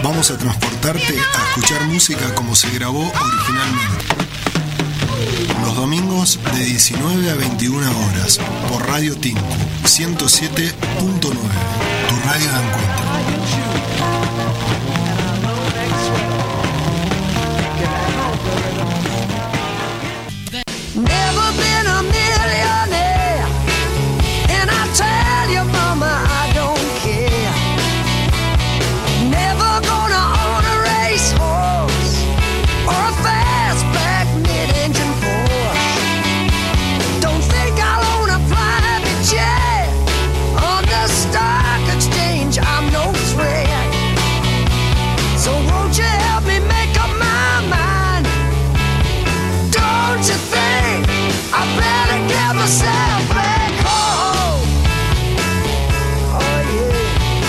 Vamos a transportarte a escuchar música como se grabó originalmente. Los domingos de 19 a 21 horas por Radio Tinku 107.9, tu radio de encuentro. Never been a millionaire, and I tell you, mama, I don't care. Never gonna own a racehorse or a fastback mid-engine Porsche. Don't think I'll own a private jet on the stock exchange. I'm no threat. So won't you help me make up my mind? Don't you think I better get myself back home? Oh yeah.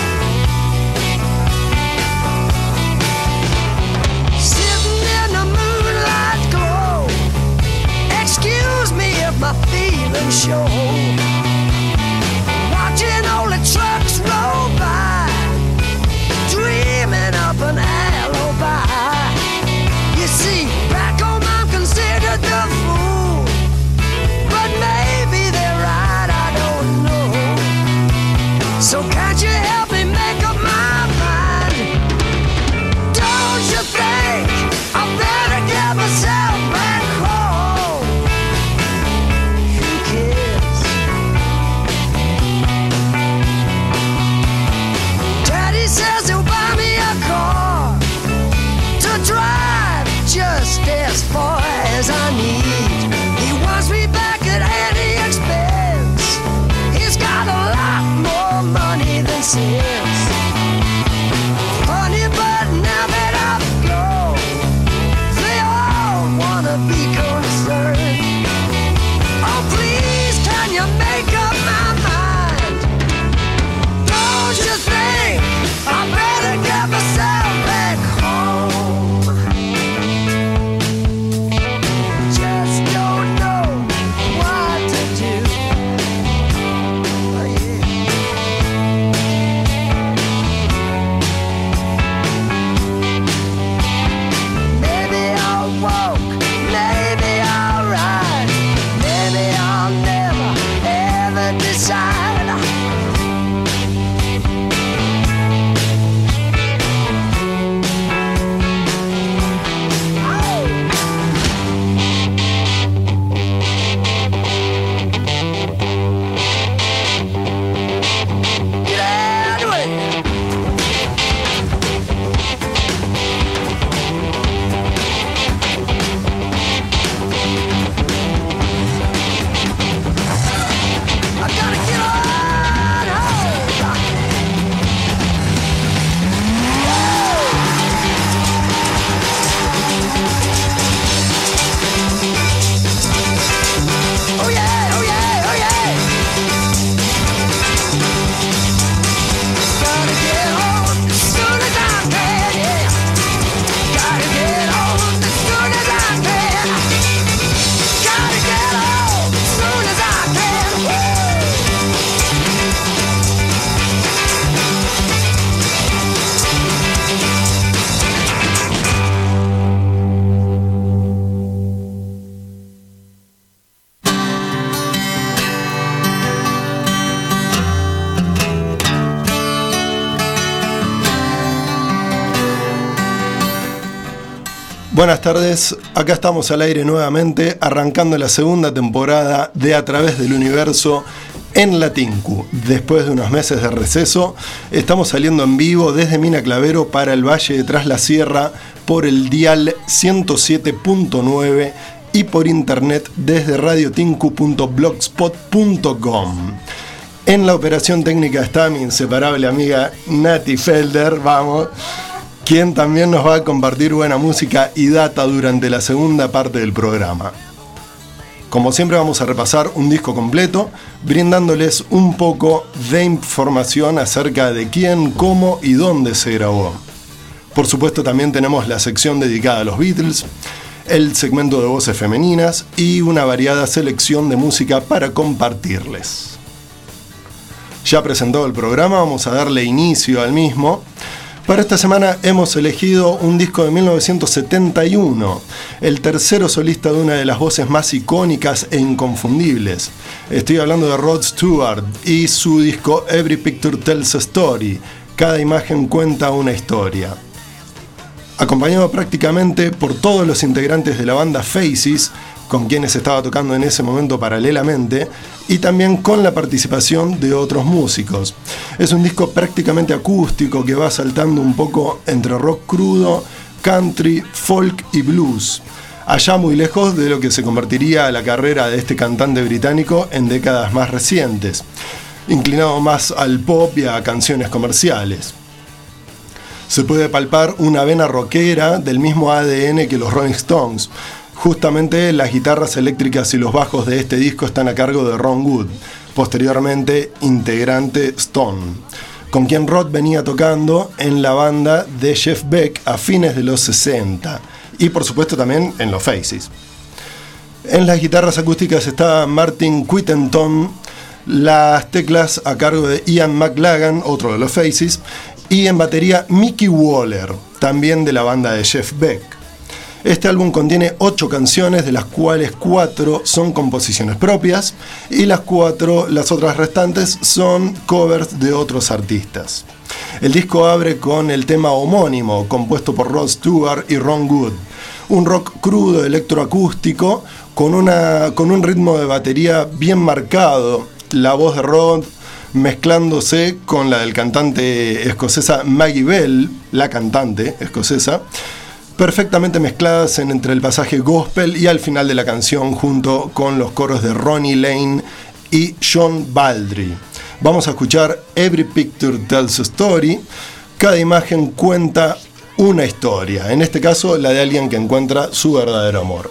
Sitting in the moonlight glow. Excuse me if my feelings show. Watching all the trucks roll by, dreaming up an alibi. You see, back home I'm considered the fool, but maybe they're right, I don't know. So can't you help me make up my mind? Don't you think I better get myself back home? Who cares? Daddy says he'll buy me a car to drive just as far as I need. He wants me back at any expense. He's got a lot more money than sense. Funny, but now that I've gone, they all wanna be concerned. Oh, please, can you make up my mind? Don't you think I better get myself back home? Just don't know what to do. Oh, yeah. Maybe I'll walk, maybe I'll ride, maybe I'll never ever decide. Get out of the way. I gotta get on home. Oh yeah, oh yeah, oh yeah. Gotta get home as soon as I can, yeah. Gotta get home as soon as I can. Gotta get home as soon as I can. Buenas tardes, acá estamos al aire nuevamente, arrancando la segunda temporada de A Través del Universo en la Tinku. Después de unos meses de receso, estamos saliendo en vivo desde Mina Clavero para el Valle de Tras la Sierra por el dial 107.9 y por internet desde radiotinku.blogspot.com. En la operación técnica está mi inseparable amiga Nati Felder, vamos, quien también nos va a compartir buena música y data durante la segunda parte del programa. Como siempre vamos a repasar un disco completo, brindándoles un poco de información acerca de quién, cómo y dónde se grabó. Por supuesto también tenemos la sección dedicada a los Beatles, el segmento de voces femeninas y una variada selección de música para compartirles. Ya presentado el programa, vamos a darle inicio al mismo Para esta semana hemos elegido un disco de 1971, el tercero solista de una de las voces más icónicas e inconfundibles. Estoy hablando de Rod Stewart y su disco Every Picture Tells a Story, cada imagen cuenta una historia. Acompañado prácticamente por todos los integrantes de la banda Faces, con quienes estaba tocando en ese momento paralelamente, y también con la participación de otros músicos. Es un disco prácticamente acústico que va saltando un poco entre rock crudo, country, folk y blues, allá muy lejos de lo que se convertiría la carrera de este cantante británico en décadas más recientes, inclinado más al pop y a canciones comerciales. Se puede palpar una vena rockera del mismo ADN que los Rolling Stones. Justamente las guitarras eléctricas y los bajos de este disco están a cargo de Ron Wood, posteriormente integrante Stone, con quien Rod venía tocando en la banda de Jeff Beck a fines de los 60 y por supuesto también en los Faces. En las guitarras acústicas está Martin Quittenton, las teclas a cargo de Ian McLagan, otro de los Faces, y en batería Mickey Waller, también de la banda de Jeff Beck. Este álbum contiene 8 canciones, de las cuales 4 son composiciones propias y las otras restantes son covers de otros artistas. El disco abre con el tema homónimo, compuesto por Rod Stewart y Ron Wood, un rock crudo electroacústico con un ritmo de batería bien marcado, la voz de Rod mezclándose con la del cantante escocesa Maggie Bell, la cantante escocesa, perfectamente mezcladas entre el pasaje gospel y al final de la canción, junto con los coros de Ronnie Lane y John Baldry. Vamos a escuchar Every Picture Tells a Story. Cada imagen cuenta una historia, en este caso la de alguien que encuentra su verdadero amor.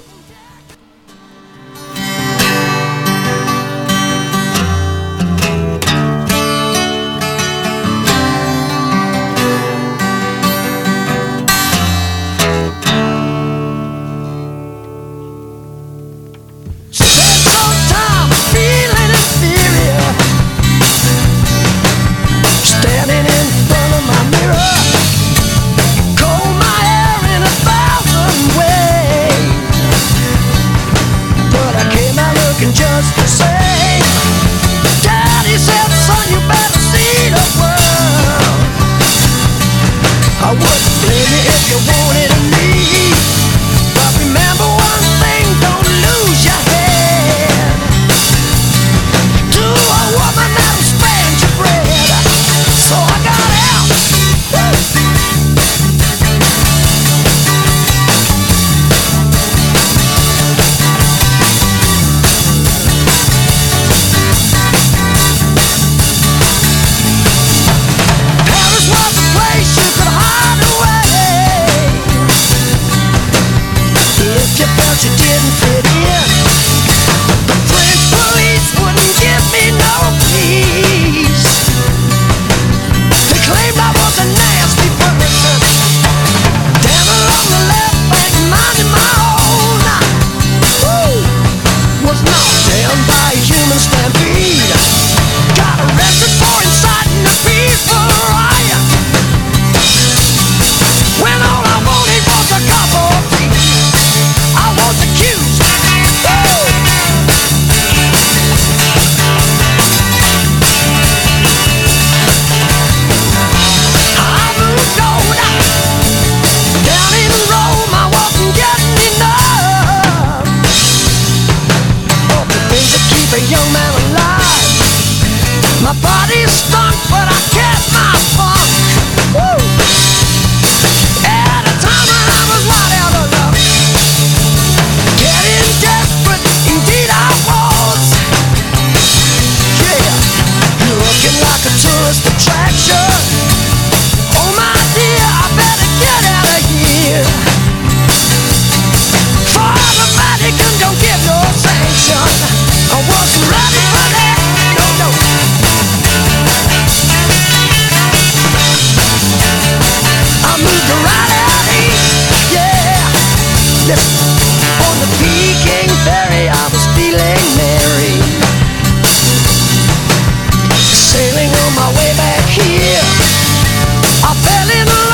Sailing on my way back here, I fell in love.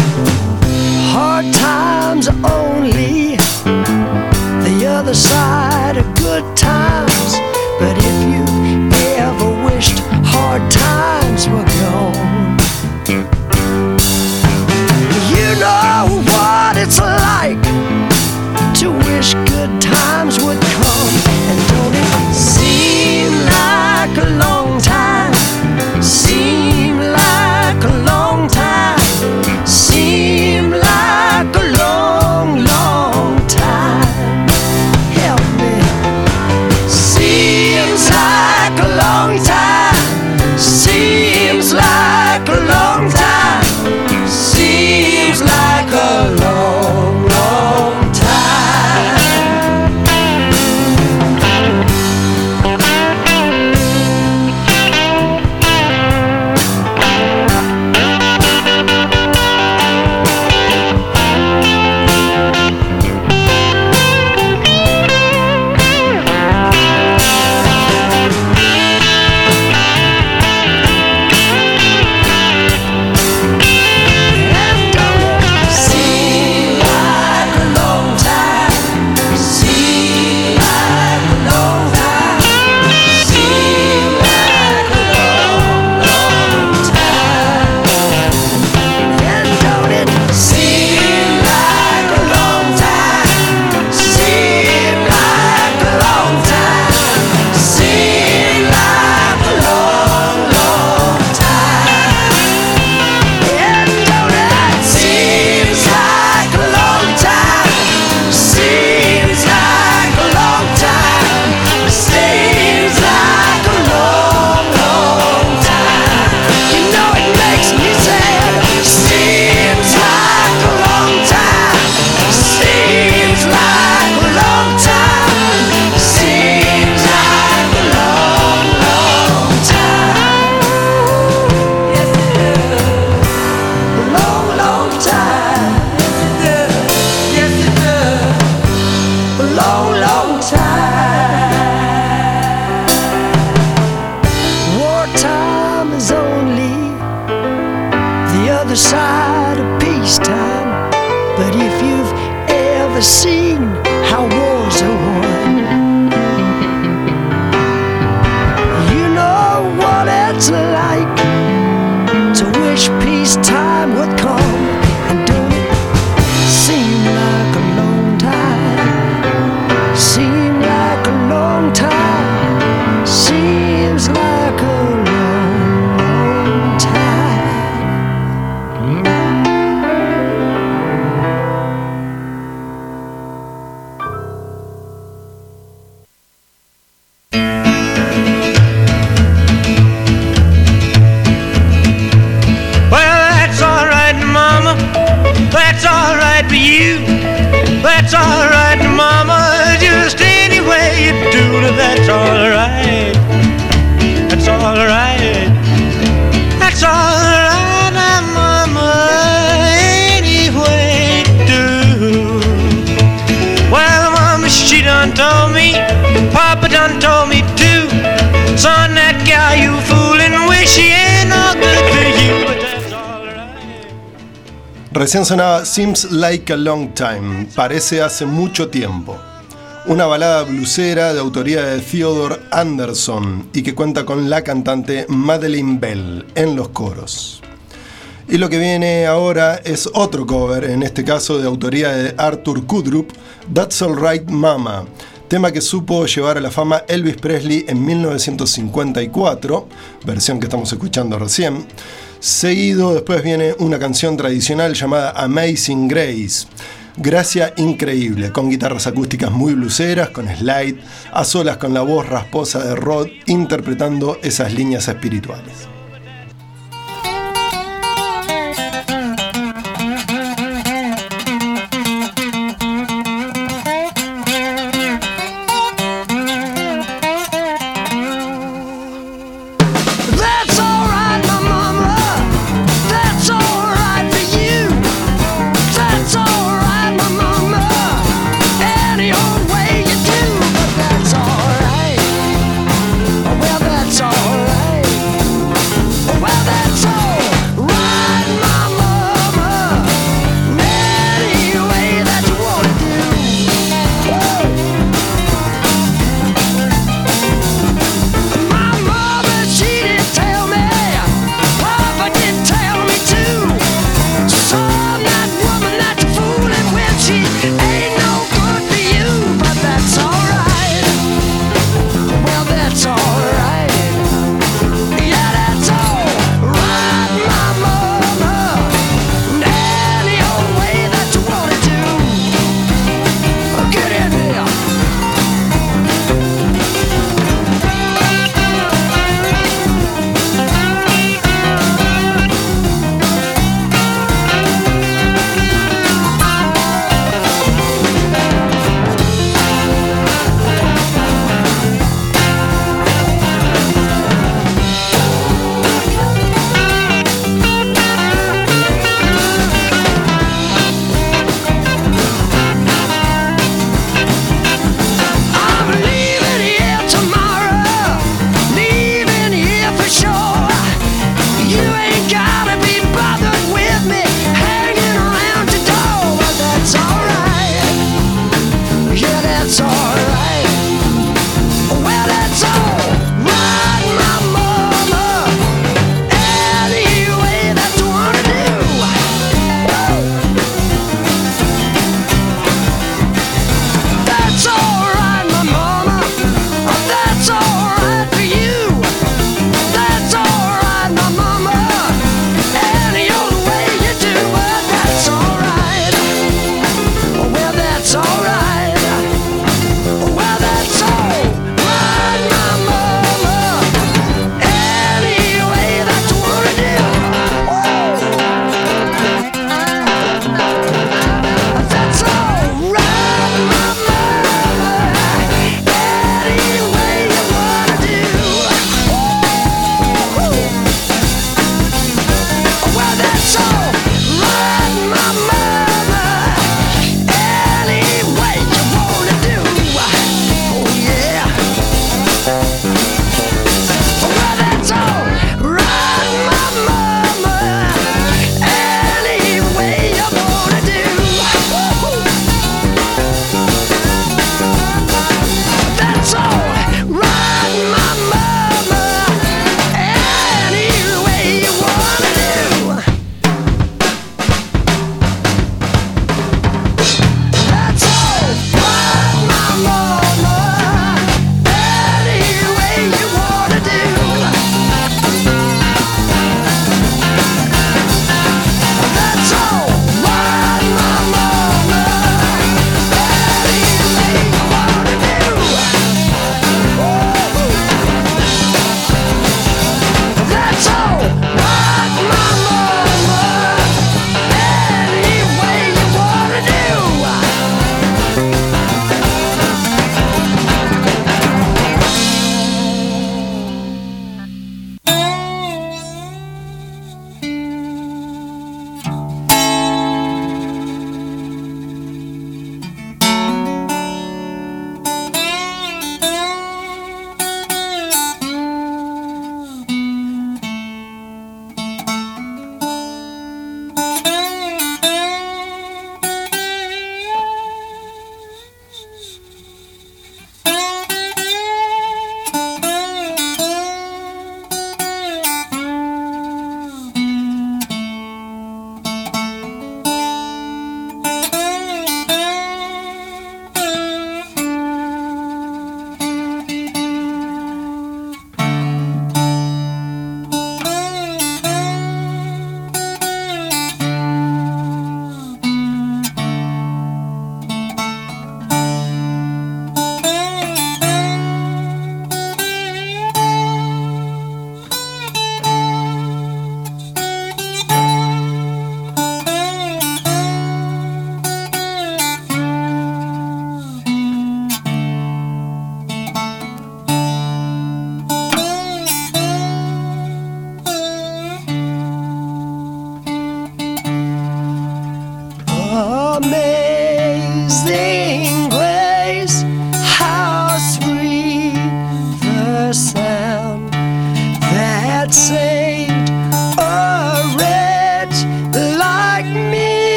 wartime is only the other side of peacetime. But if you've ever seen how wars are won, you know what it's like to wish peacetime would come. And don't it seem like a long time? Seem like a long time. Seems like a long, long time. That's alright for you. That's alright, mama. Just any way you do it, that's alright. That's alright. That's alright, mama. Any way you do. Well, mama, she done told me. Papa done told me too. Son, that guy you fooling with, she ain't no good for you. But that's alright. Recién sonaba Seems Like a Long Time, parece hace mucho tiempo. Una balada blusera de autoría de Theodore Anderson y que cuenta con la cantante Madeleine Bell en los coros. Y lo que viene ahora es otro cover, en este caso de autoría de Arthur Kudrup, That's Alright Mama, tema que supo llevar a la fama Elvis Presley en 1954, versión que estamos escuchando recién. Seguido después viene una canción tradicional llamada Amazing Grace, Gracia Increíble, con guitarras acústicas muy bluseras, con slide, a solas con la voz rasposa de Rod interpretando esas líneas espirituales. That's alright.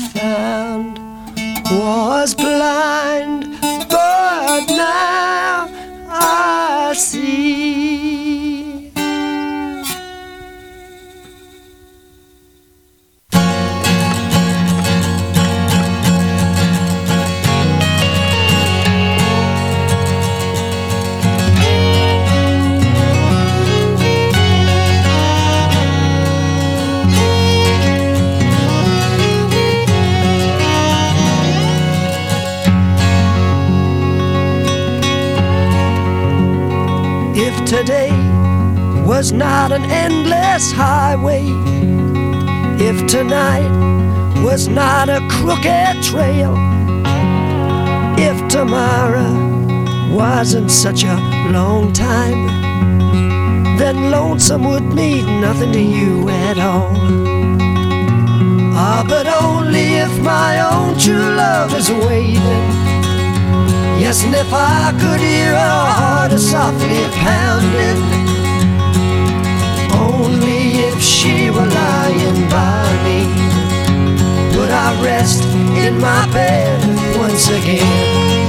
found was blind, but now I see. Today was not an endless highway, if tonight was not a crooked trail, if tomorrow wasn't such a long time, then lonesome would mean nothing to you at all. Ah, but only if my own true love is waiting. Yes, and if I could hear her heart softly pounding, only if she were lying by me, would I rest in my bed once again.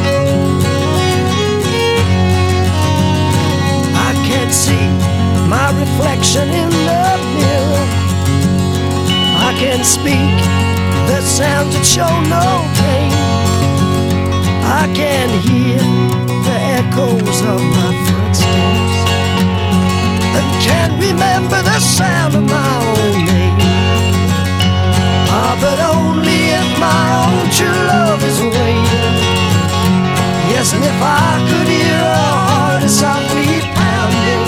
I can't see my reflection in the mirror, I can't speak the sounds that show no pain, I can hear the echoes of my footsteps, and can't remember the sound of my own name. Ah, but only if my own true love is waiting. Yes, and if I could hear her heart softly pounding,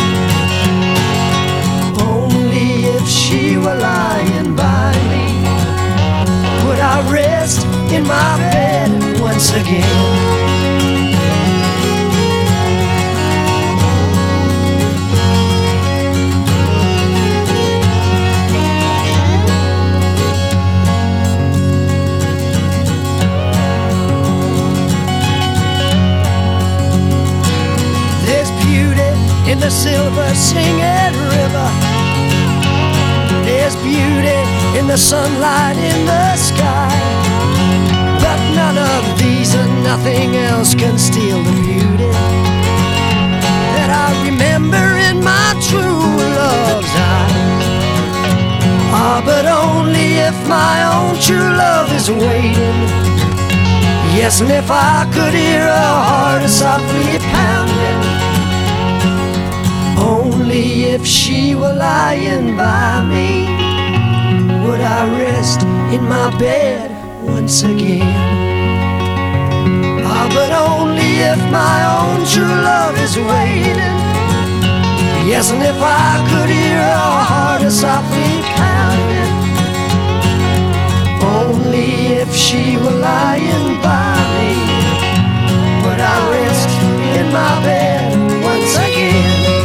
only if she were lying by me, would I rest in my bed once again. There's beauty in the silver singing river, there's beauty in the sunlight in the sky, but none of these and nothing else can steal the beauty that I remember in my true love's eyes. Ah, but only if my own true love is waiting. Yes, and if I could hear her heart softly pounding, only if she were lying by me, would I rest in my bed once again. Ah, but only if my own true love is waiting. Yes, and if I could hear her heart softly pounding, only if she were lying by me, would I rest in my bed once again.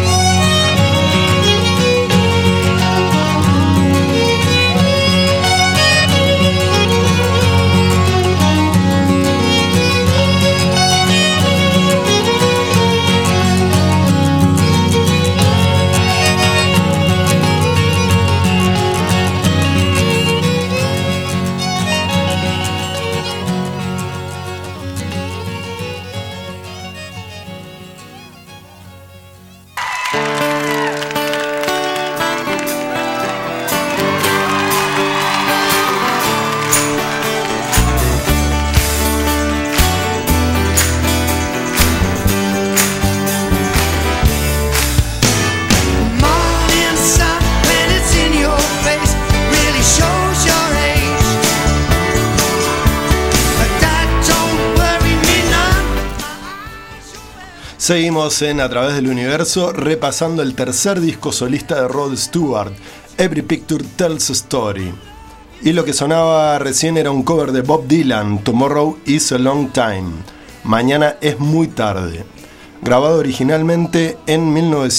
Seguimos en A Través del Universo repasando el tercer disco solista de Rod Stewart, Every Picture Tells a Story. Y lo que sonaba recién era un cover de Bob Dylan, Tomorrow is a Long Time, Mañana es muy tarde, grabado originalmente en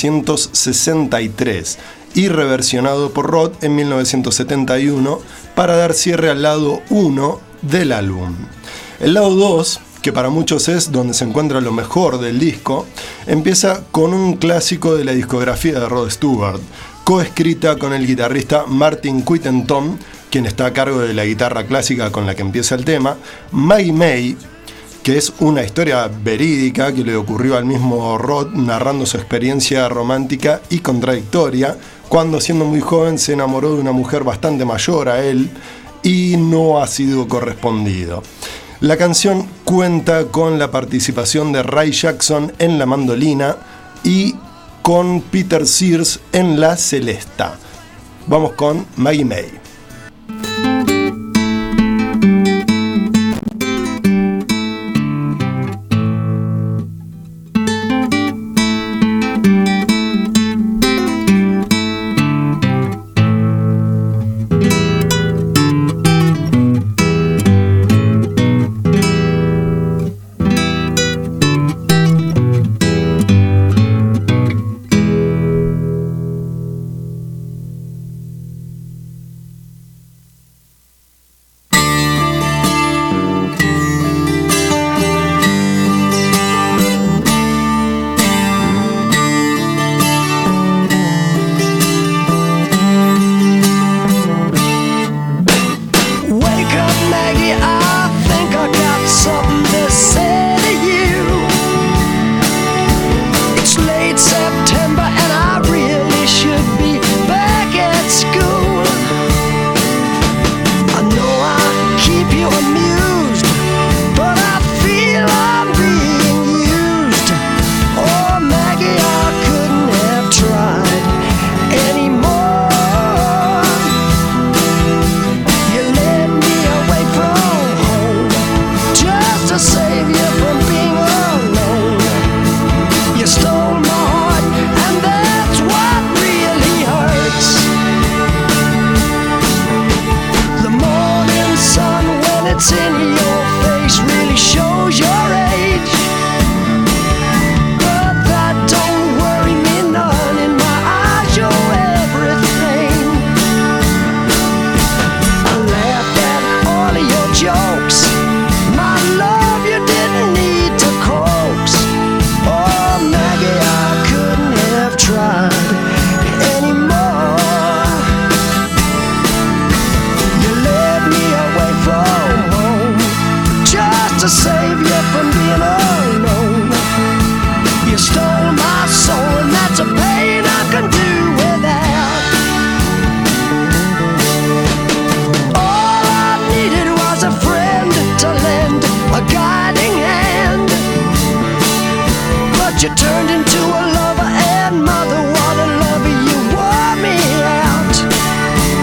1963 y reversionado por Rod en 1971 para dar cierre al lado 1 del álbum. El lado 2, que para muchos es donde se encuentra lo mejor del disco, empieza con un clásico de la discografía de Rod Stewart, coescrita con el guitarrista Martin Quittenton, quien está a cargo de la guitarra clásica con la que empieza el tema. Maggie May, que es una historia verídica que le ocurrió al mismo Rod, narrando su experiencia romántica y contradictoria, cuando siendo muy joven se enamoró de una mujer bastante mayor a él y no ha sido correspondido. La canción cuenta con la participación de Ray Jackson en la mandolina y con Peter Sears en la celesta. Vamos con Maggie May.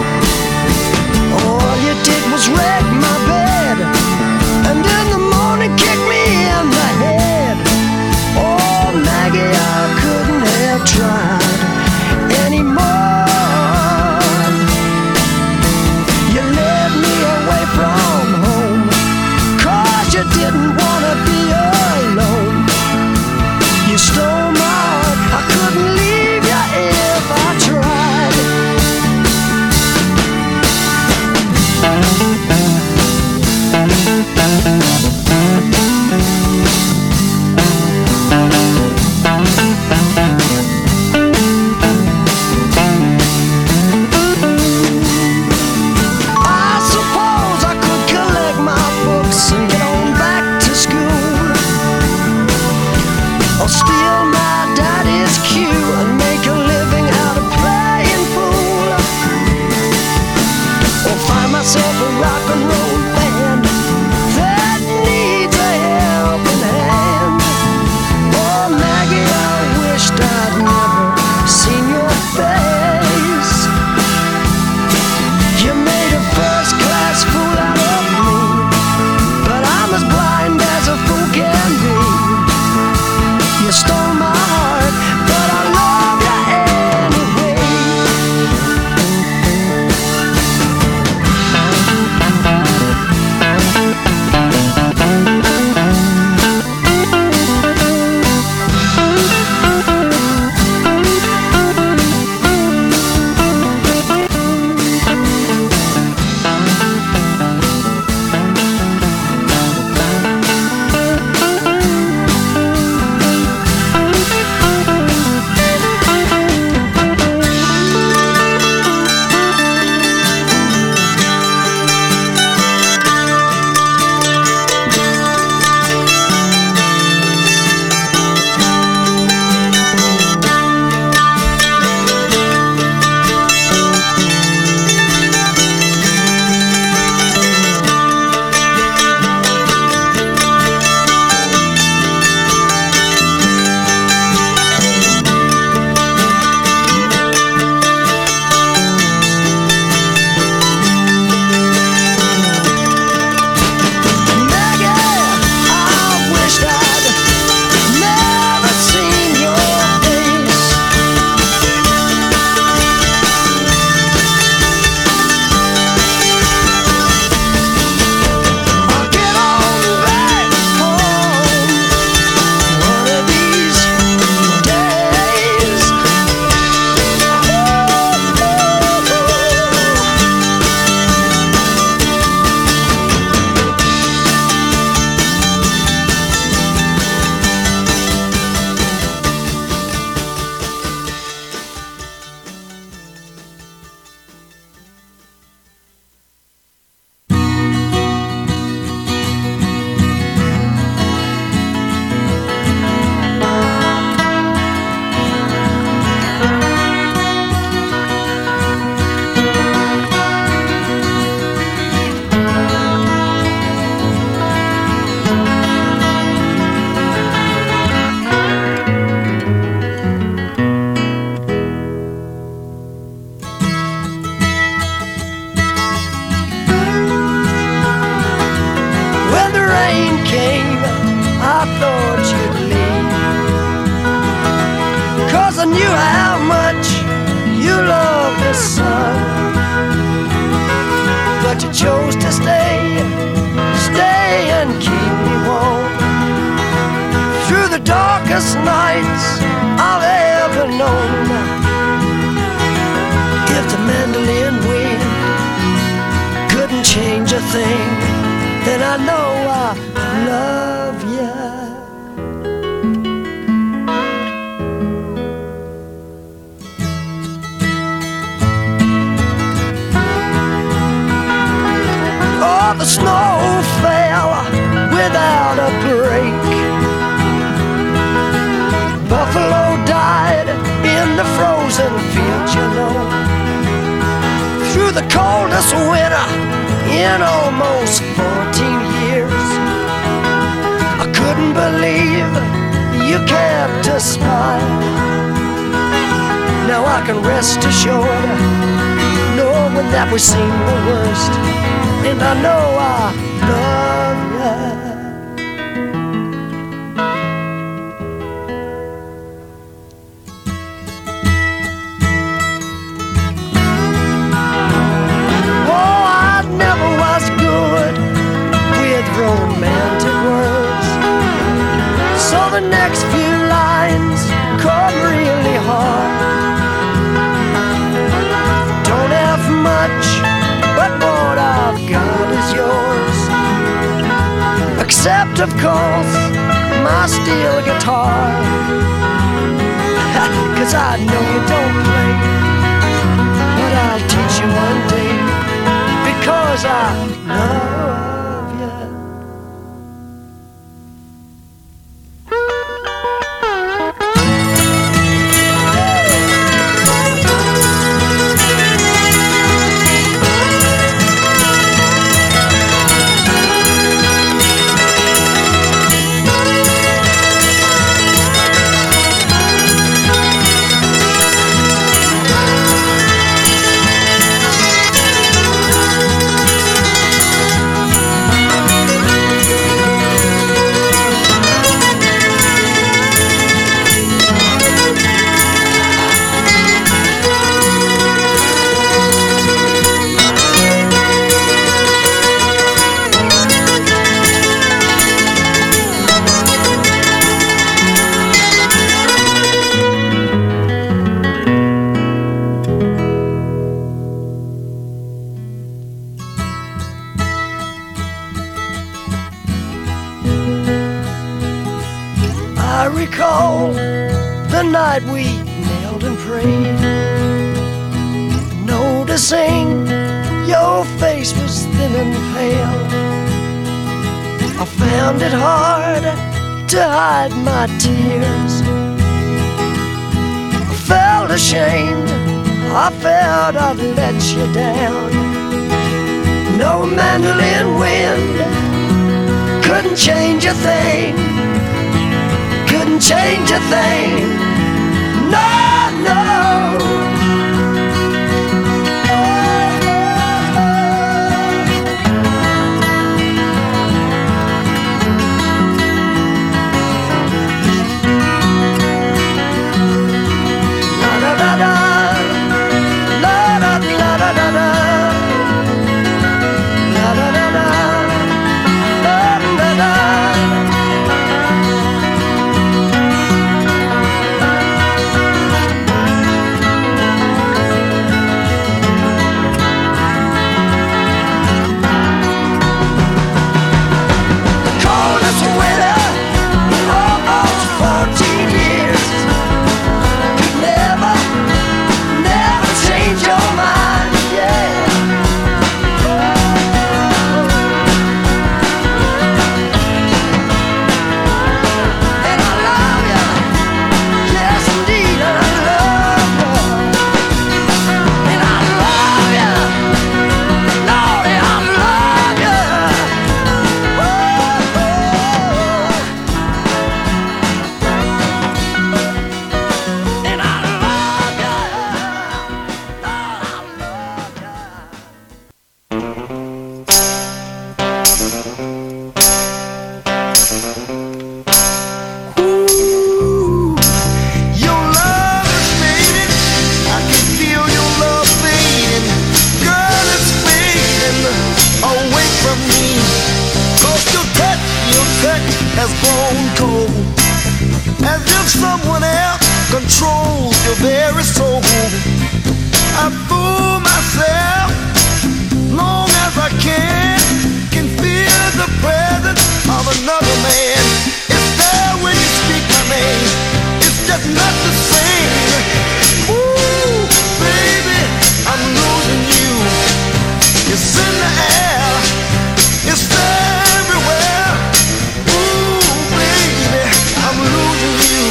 Wreck my bed, and in the morning chose to stay and keep me warm through the darkest nights I've ever known. If the mandolin wind couldn't change a thing, then I know I love you. Oh, the snow fell without a break. Buffalo died in the frozen fields, you know. Through the coldest winter in almost 14 years, I couldn't believe you kept a smile. Now I can rest assured, knowing that we've seen the worst, and I know I love you. Romantic words, so the next few lines come really hard. Don't have much, but what I've got is yours, except of course my steel guitar. 'Cause I know you don't play, but I'll teach you one day, because I love. I recall the night we knelt and prayed, noticing your face was thin and pale. I found it hard to hide my tears. I felt ashamed, I felt I'd let you down. No mandolin wind couldn't change a thing, couldn't change a thing. No, no. has grown cold, as if someone else controls your very soul. I fool myself long as I can feel the presence of another man. It's there when you speak my name, it's just not the same. Ooh, baby, I'm losing you. It's in the air, it's everywhere. Ooh, baby, I'm losing you.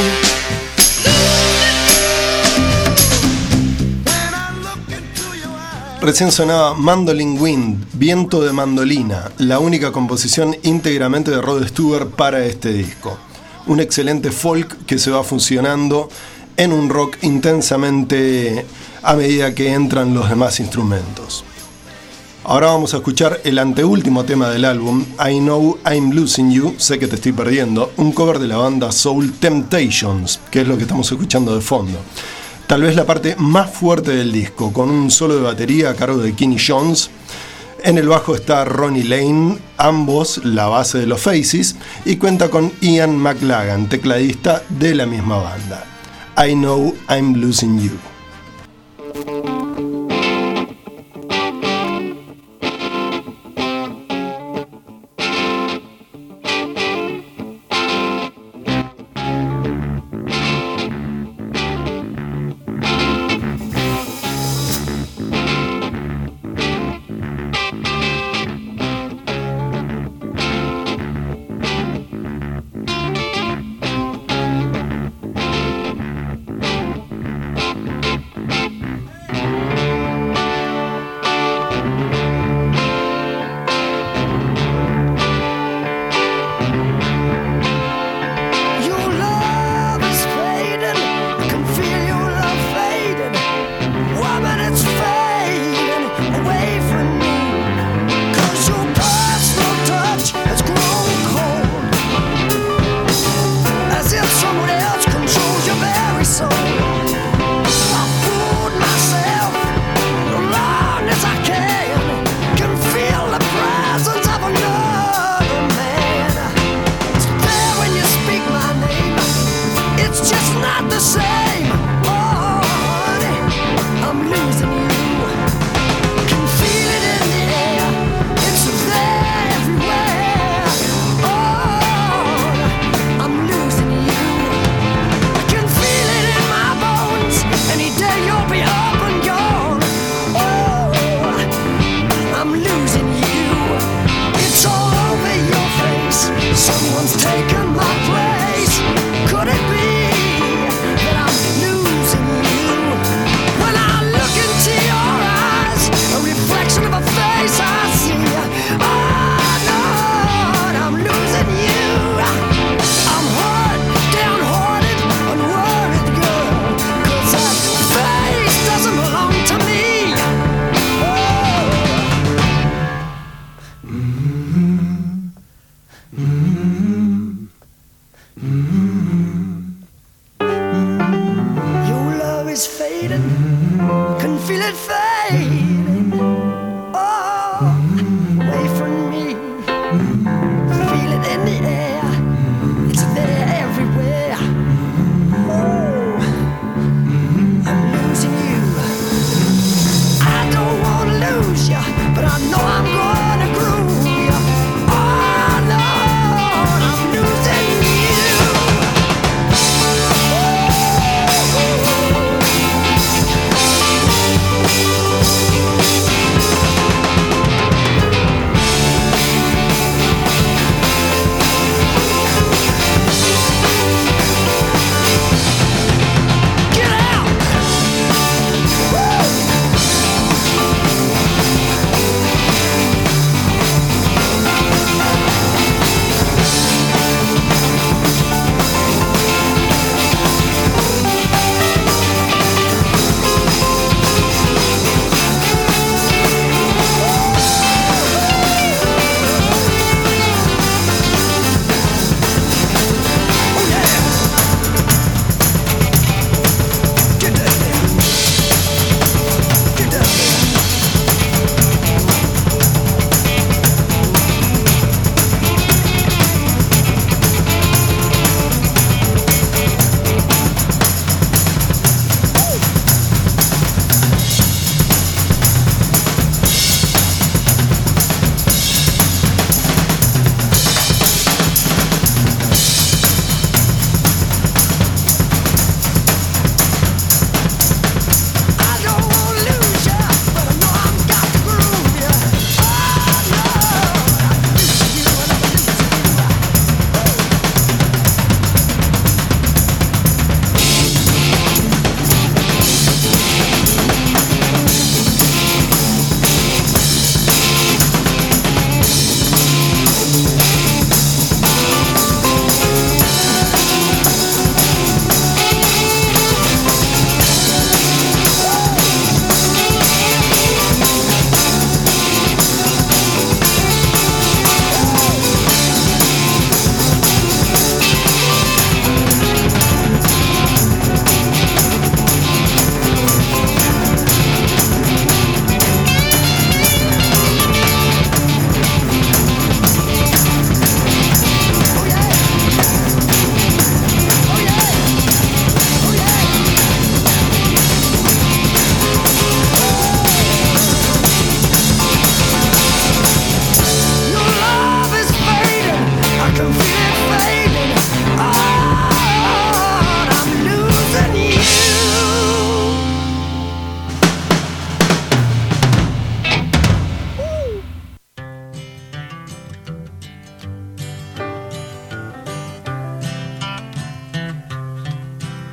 When I look into your eyes. Recién sonaba Mandolin Wind, Viento de Mandolina, la única composición íntegramente de Rod Stewart para este disco. Un excelente folk que se va fusionando en un rock intensamente a medida que entran los demás instrumentos. Ahora vamos a escuchar el anteúltimo tema del álbum, I Know I'm Losing You, sé que te estoy perdiendo, un cover de la banda Soul Temptations, que es lo que estamos escuchando de fondo. Tal vez la parte más fuerte del disco, con un solo de batería a cargo de Kenny Jones. En el bajo está Ronnie Lane, ambos la base de los Faces, y cuenta con Ian McLagan, tecladista de la misma banda. I Know I'm Losing You.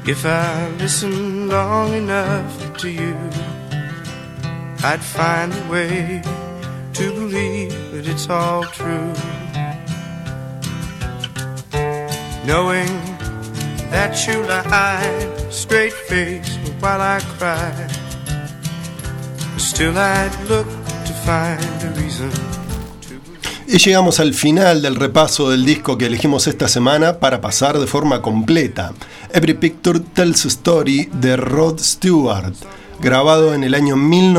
If I listened long enough to you, I'd find a way to believe that it's all true. Knowing that you lied straight-faced while I cried, still I'd look to find a reason. Y llegamos al final del repaso del disco que elegimos esta semana para pasar de forma completa. Every Picture Tells a Story de Rod Stewart, grabado en el año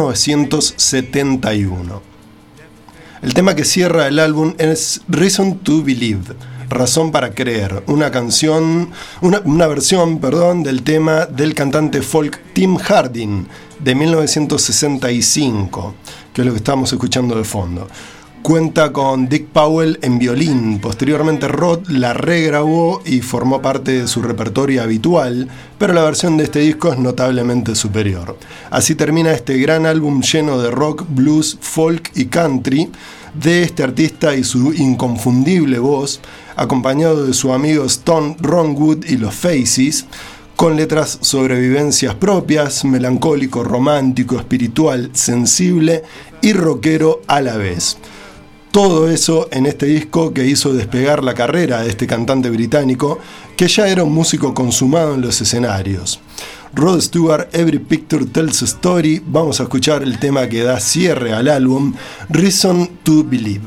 1971. El tema que cierra el álbum es Reason to Believe, Razón para Creer, una versión del tema del cantante folk Tim Hardin de 1965, que es lo que estamos escuchando de fondo. Cuenta con Dick Powell en violín. Posteriormente Rod la regrabó y formó parte de su repertorio habitual, pero la versión de este disco es notablemente superior. Así termina este gran álbum lleno de rock, blues, folk y country de este artista y su inconfundible voz, acompañado de su amigo Stone Ronwood y los Faces, con letras sobre vivencias propias, melancólico, romántico, espiritual, sensible y rockero a la vez. Todo eso en este disco que hizo despegar la carrera de este cantante británico, que ya era un músico consumado en los escenarios. Rod Stewart, Every Picture Tells a Story. Vamos a escuchar el tema que da cierre al álbum, Reason to Believe.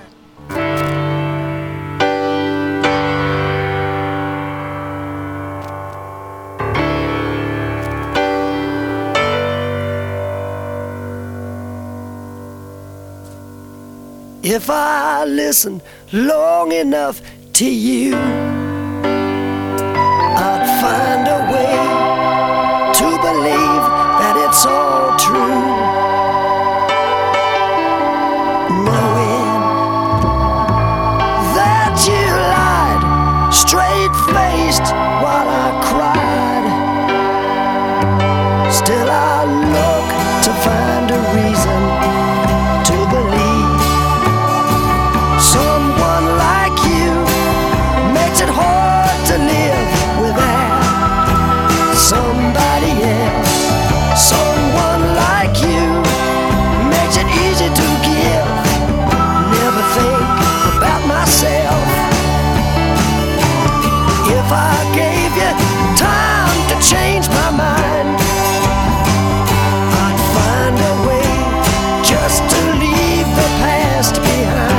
If I listen long enough to you, I'd find a way to believe that it's all true. Knowing that you lied straight-faced while I cried, still I look to find a reason to believe. Someone like you makes it hard to live without somebody else. Someone like you makes it easy to give. Never think about myself. If I gave you time to change my mind, I'd find a way just to leave the past behind.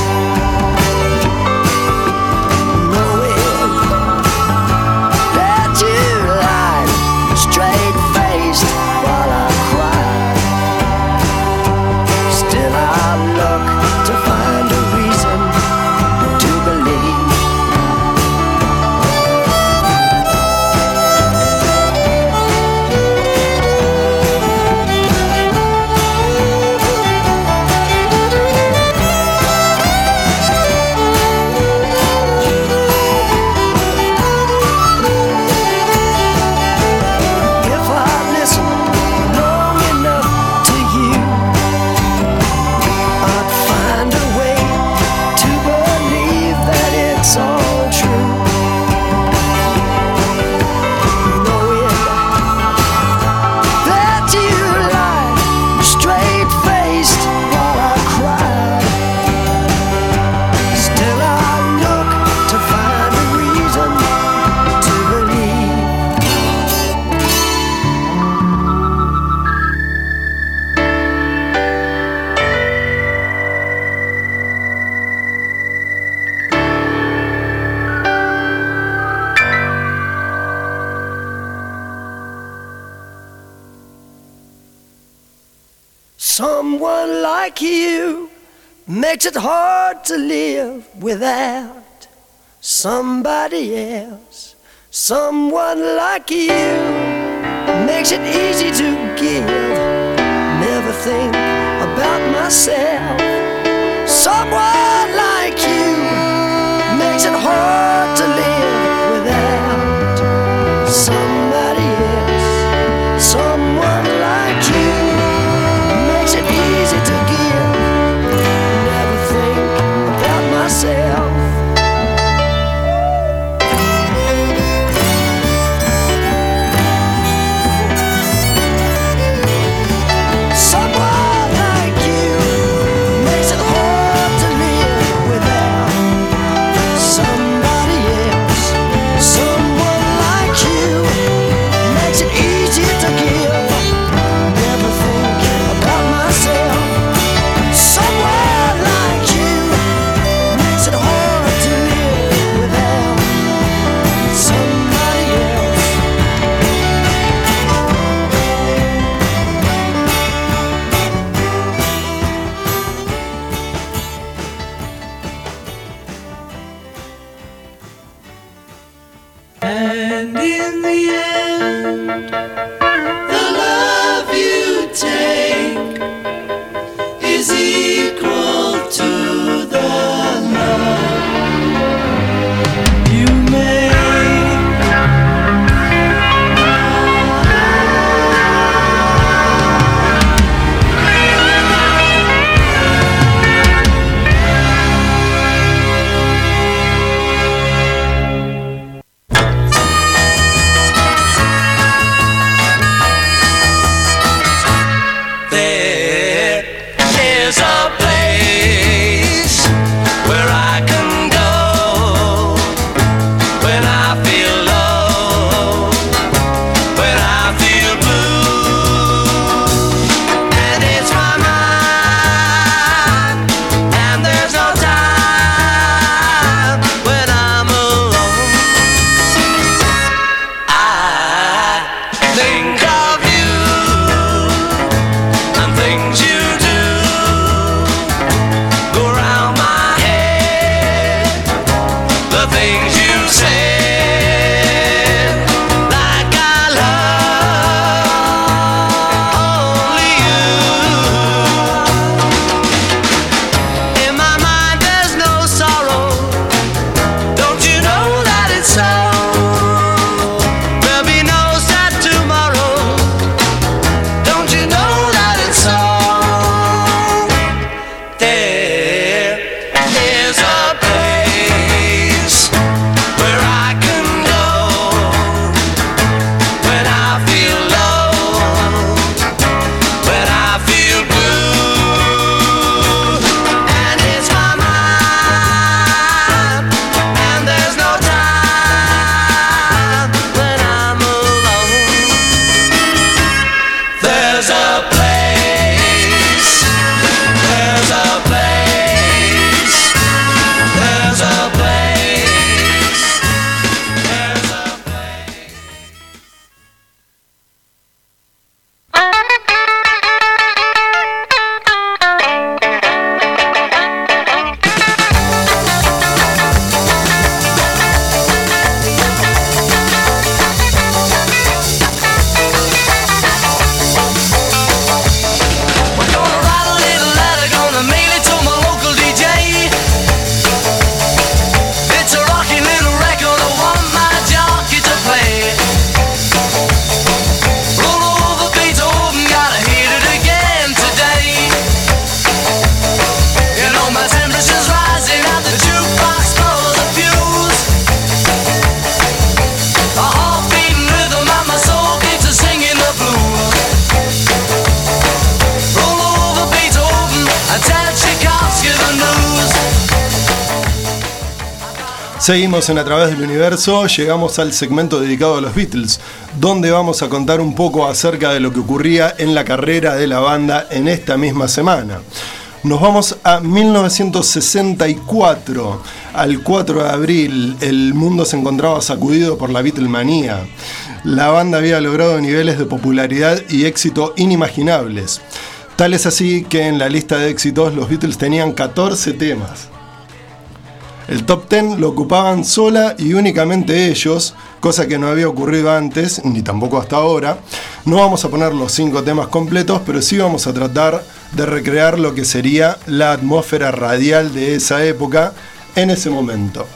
Someone like you makes it hard to live without somebody else. Someone like you makes it easy to give. Never think about myself. Someone like you makes it hard to live without somebody else. Someone like you makes it easy to give. Never think about myself. And in the end, the love you take is equal to the love you make. Seguimos en A Través del Universo, llegamos al segmento dedicado a los Beatles, donde vamos a contar un poco acerca de lo que ocurría en la carrera de la banda en esta misma semana. Nos vamos a 1964, al 4 de abril, el mundo se encontraba sacudido por la Beatlemanía. La banda había logrado niveles de popularidad y éxito inimaginables. Tal es así que en la lista de éxitos los Beatles tenían 14 temas. El top 10 lo ocupaban sola y únicamente ellos, cosa que no había ocurrido antes, ni tampoco hasta ahora. No vamos a poner los 5 temas completos, pero sí vamos a tratar de recrear lo que sería la atmósfera radial de esa época en ese momento.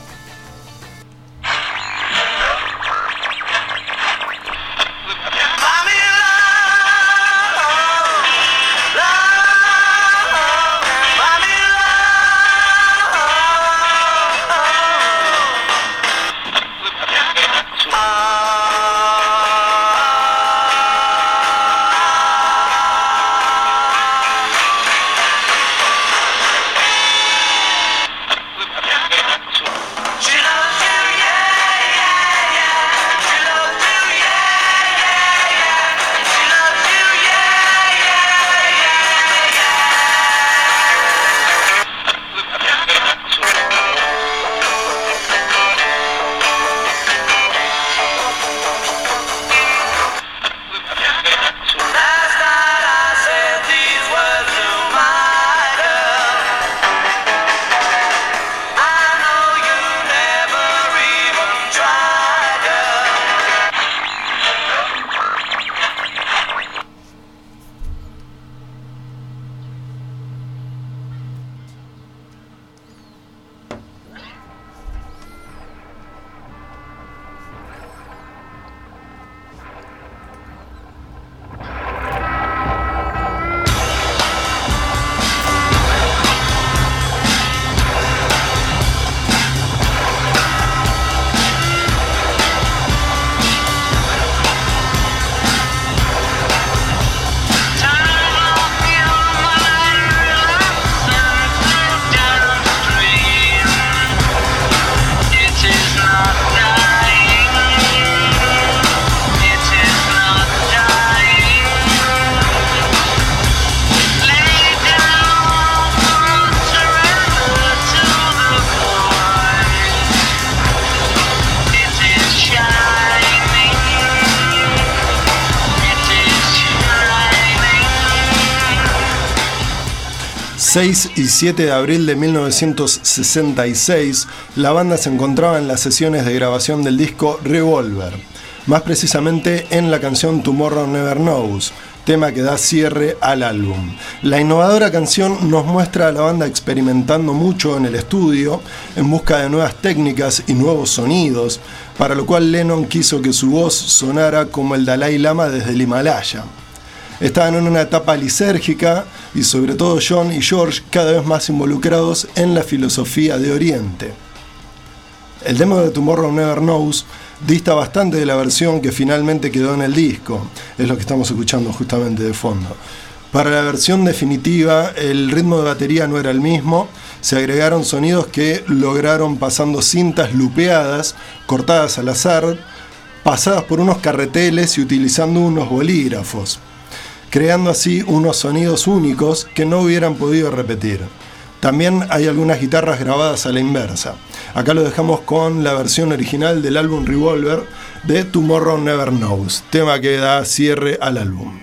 6 y 7 de abril de 1966, la banda se encontraba en las sesiones de grabación del disco Revolver, más precisamente en la canción Tomorrow Never Knows, tema que da cierre al álbum. La innovadora canción nos muestra a la banda experimentando mucho en el estudio, en busca de nuevas técnicas y nuevos sonidos, para lo cual Lennon quiso que su voz sonara como el Dalai Lama desde el Himalaya. Estaban en una etapa lisérgica y sobre todo John y George cada vez más involucrados en la filosofía de Oriente. El demo de Tomorrow Never Knows dista bastante de la versión que finalmente quedó en el disco, es lo que estamos escuchando justamente de fondo. Para la versión definitiva, el ritmo de batería no era el mismo, se agregaron sonidos que lograron pasando cintas lupeadas, cortadas al azar, pasadas por unos carreteles y utilizando unos bolígrafos, creando así unos sonidos únicos que no hubieran podido repetir. También hay algunas guitarras grabadas a la inversa. Acá lo dejamos con la versión original del álbum Revolver de Tomorrow Never Knows, tema que da cierre al álbum.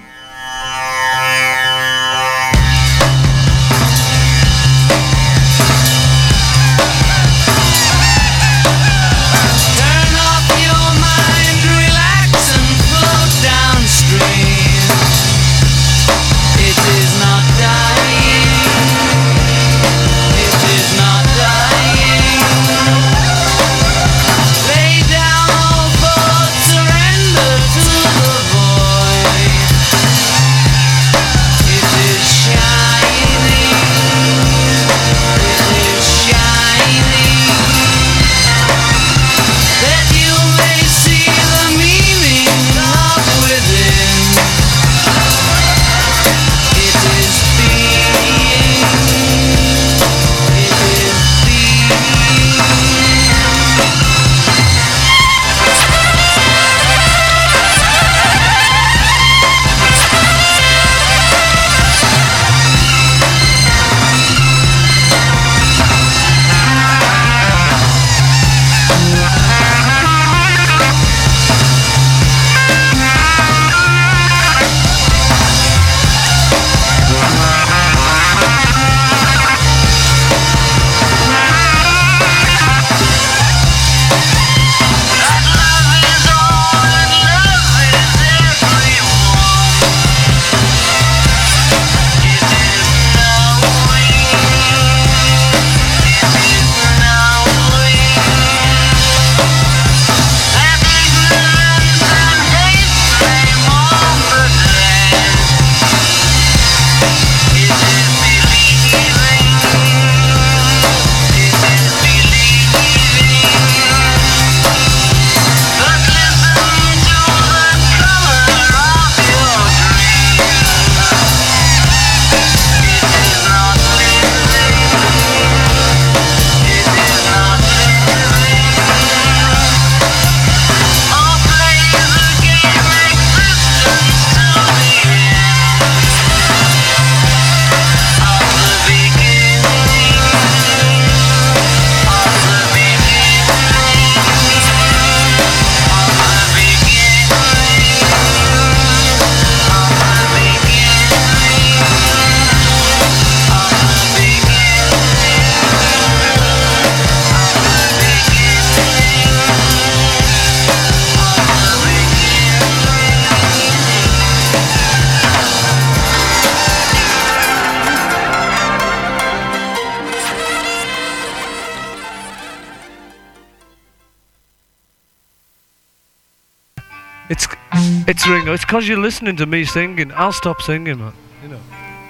It's Ringo. It's because you're listening to me singing. I'll stop singing, man. You know.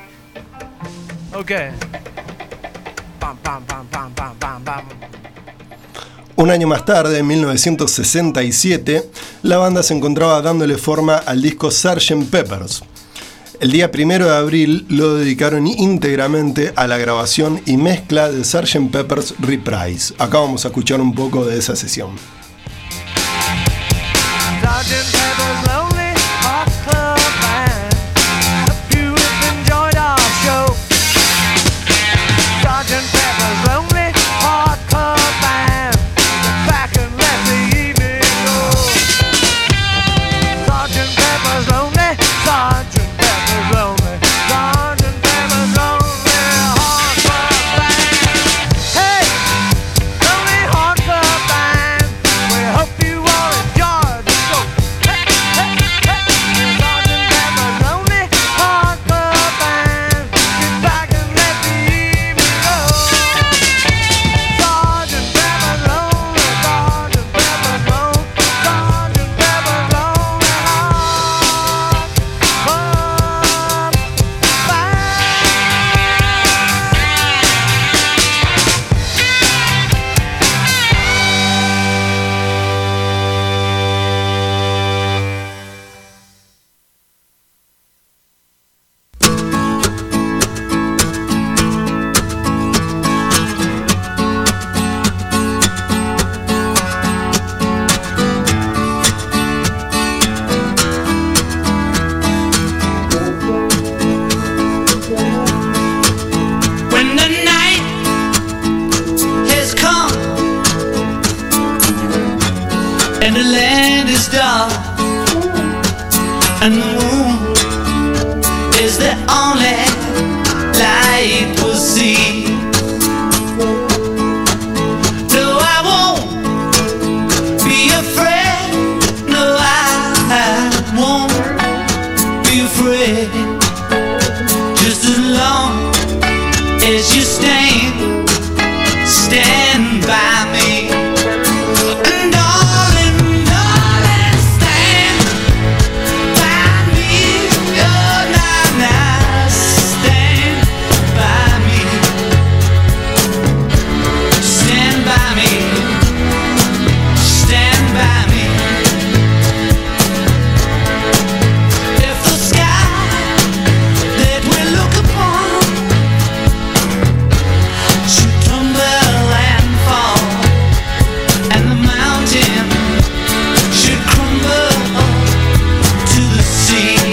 Okay. Bam, bam, bam, bam, bam, bam, bam. Un año más tarde, en 1967, la banda se encontraba dándole forma al disco Sgt. Pepper's. El día 1 de abril lo dedicaron íntegramente a la grabación y mezcla de Sgt. Pepper's Reprise. Acá vamos a escuchar un poco de esa sesión. Sgt. Pepper's Lonely Hearts Club Band. Hope you have enjoyed our show. Sgt. Pepper's Lonely Hearts Club Band. Back and let the evening go. Sgt. Pepper's Lonely, Sgt. Pepper's Lonely, Sgt. Pepper's Lonely Hearts and the land is dark, and the moon is the only light we'll see. No, I won't be afraid. No, I won't be afraid. Just as long as you stand by me. And darling, darling, stand by me. Oh, nah, nah, stand by me. Stand by me. Stand by me. If the sky that we look upon should tumble and fall, and the mountain should crumble to the sea,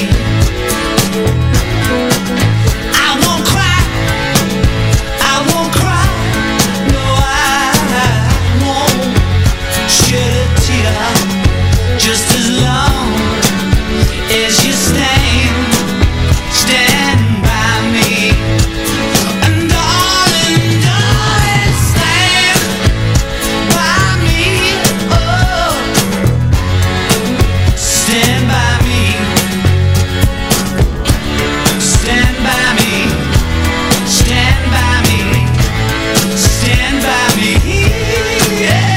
I won't cry, I won't cry, no, I won't shed a tear, just as long as you stand by me. And darling, darling, stand by me. Oh, stand by me. Stand by me. Stand by me. Stand by me. Yeah.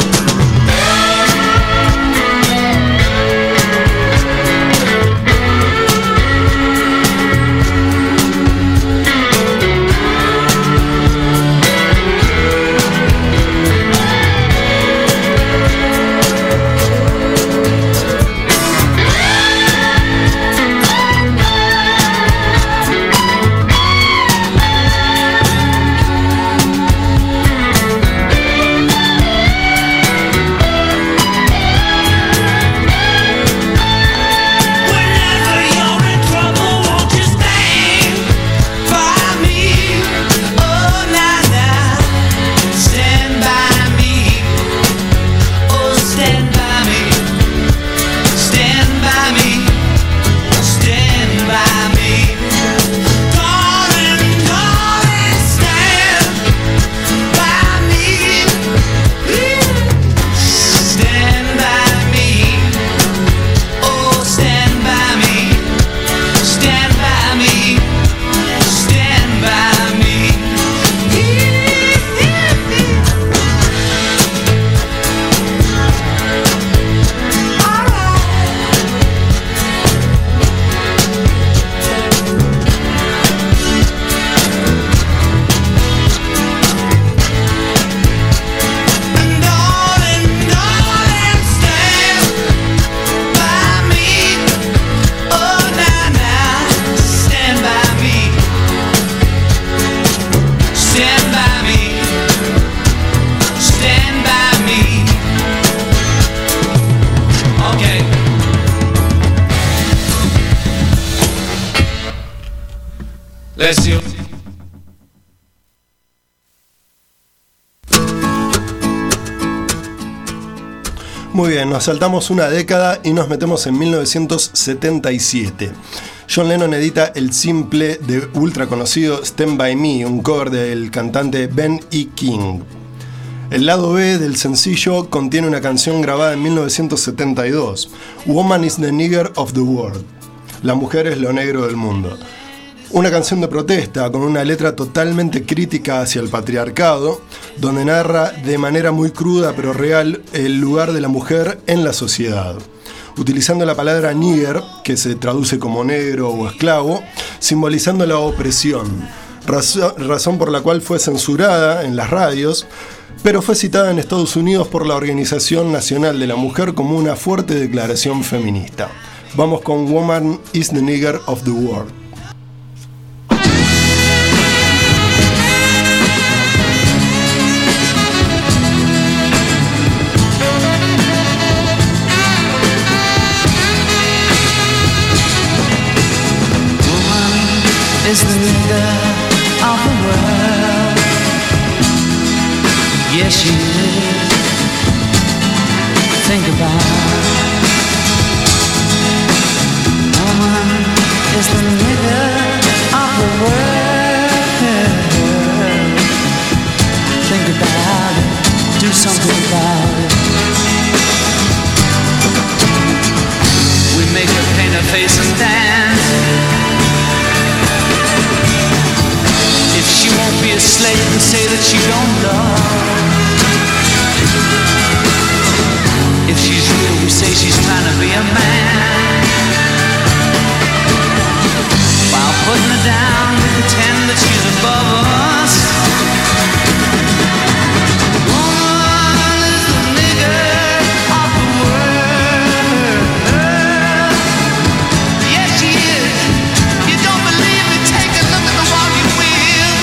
Whenever you're in trouble, won't you stand by me? Oh, nah, nah, stand by me. Oh, stand by me. Stand by me. Stand by me. Darling, darling, stand by me. Stand by me. Oh, stand by me. Stand by me. Stand by me. And darling, darling, stand by me. Oh, nah, nah, stand by me. Stand by me. Stand by me. Okay. Let's see. Muy bien, nos saltamos una década y nos metemos en 1977. John Lennon edita el simple de ultra conocido Stand By Me, un cover del cantante Ben E. King. El lado B del sencillo contiene una canción grabada en 1972, Woman is the Nigger of the World. La mujer es lo negro del mundo. Una canción de protesta con una letra totalmente crítica hacia el patriarcado, donde narra de manera muy cruda pero real el lugar de la mujer en la sociedad. Utilizando la palabra nigger, que se traduce como negro o esclavo, simbolizando la opresión, razón por la cual fue censurada en las radios, pero fue citada en Estados Unidos por la Organización Nacional de la Mujer como una fuerte declaración feminista. Vamos con Woman is the Nigger of the World. Is the leader of the world. Yes, she is. think about. Woman is the nigger of the world. Think about it, do something about it. We make her paint her face and dance. If she won't be a slave and say that she don't love. If she's real, we say she's trying to be a man. While putting her down, we pretend that she's above us. Woman is the nigger of the world. Yes, she is. You don't believe me? Take a look at the one you will.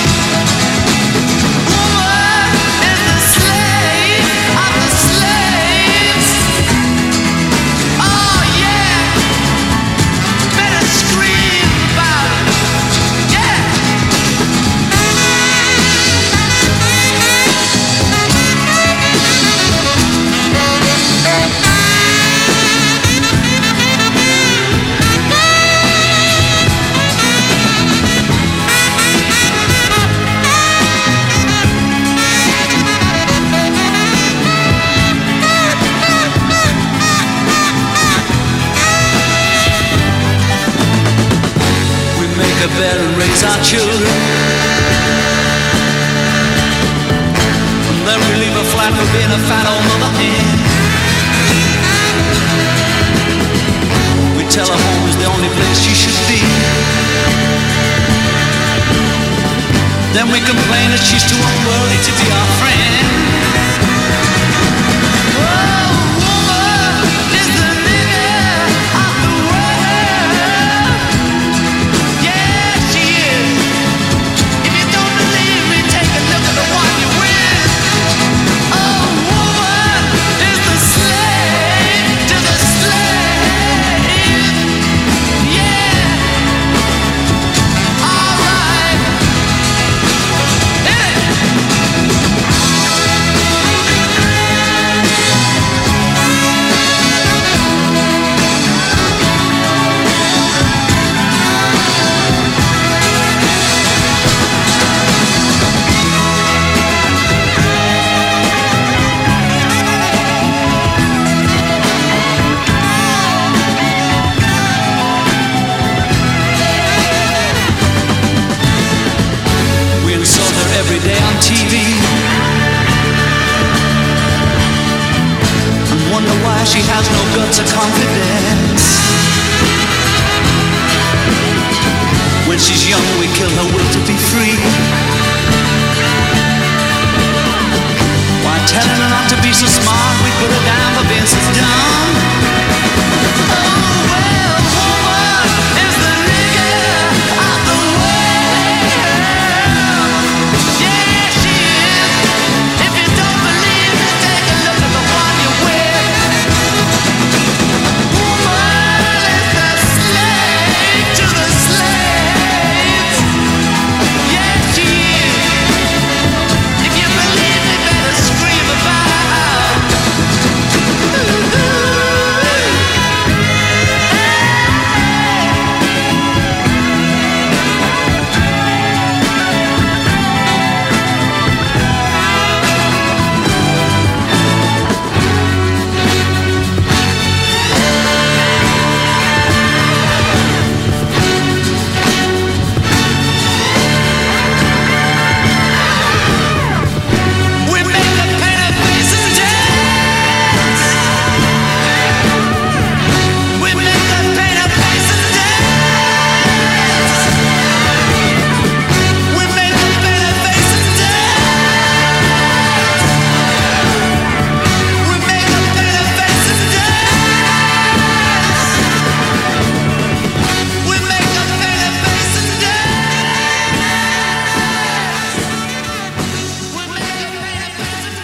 Woman is the slave of the slaves. Oh yeah, better scream about it. Yeah. We make a bed and raise our children. And then we leave her flat for being a fat old mother hen. We tell her home is the only place she should be. Then we complain that she's too unworthy to be our friend. Oh, woman is the nigger of the world. Yeah, she is. If you don't believe me, take a look at the one you're with. Oh, woman is the slave to the slave. Yeah. All right. Hit it. We insult her every day on TV and wonder why she has no guts or confidence. When she's young, we kill her will to be free. Why telling her not to be so smart, we put her down for being so dumb. Oh, well, woman is the nigger of the world. Yeah, she is. If you don't believe me, take a look at the one you're with. Woman is the slave to the slaves. Yeah, she is. If you believe me, better scream about. We make her paint her face and dance. We make her paint her face and dance. We make her paint her face and dance. We make her paint her face and dance. We make her paint her face and dance. We make her paint her face and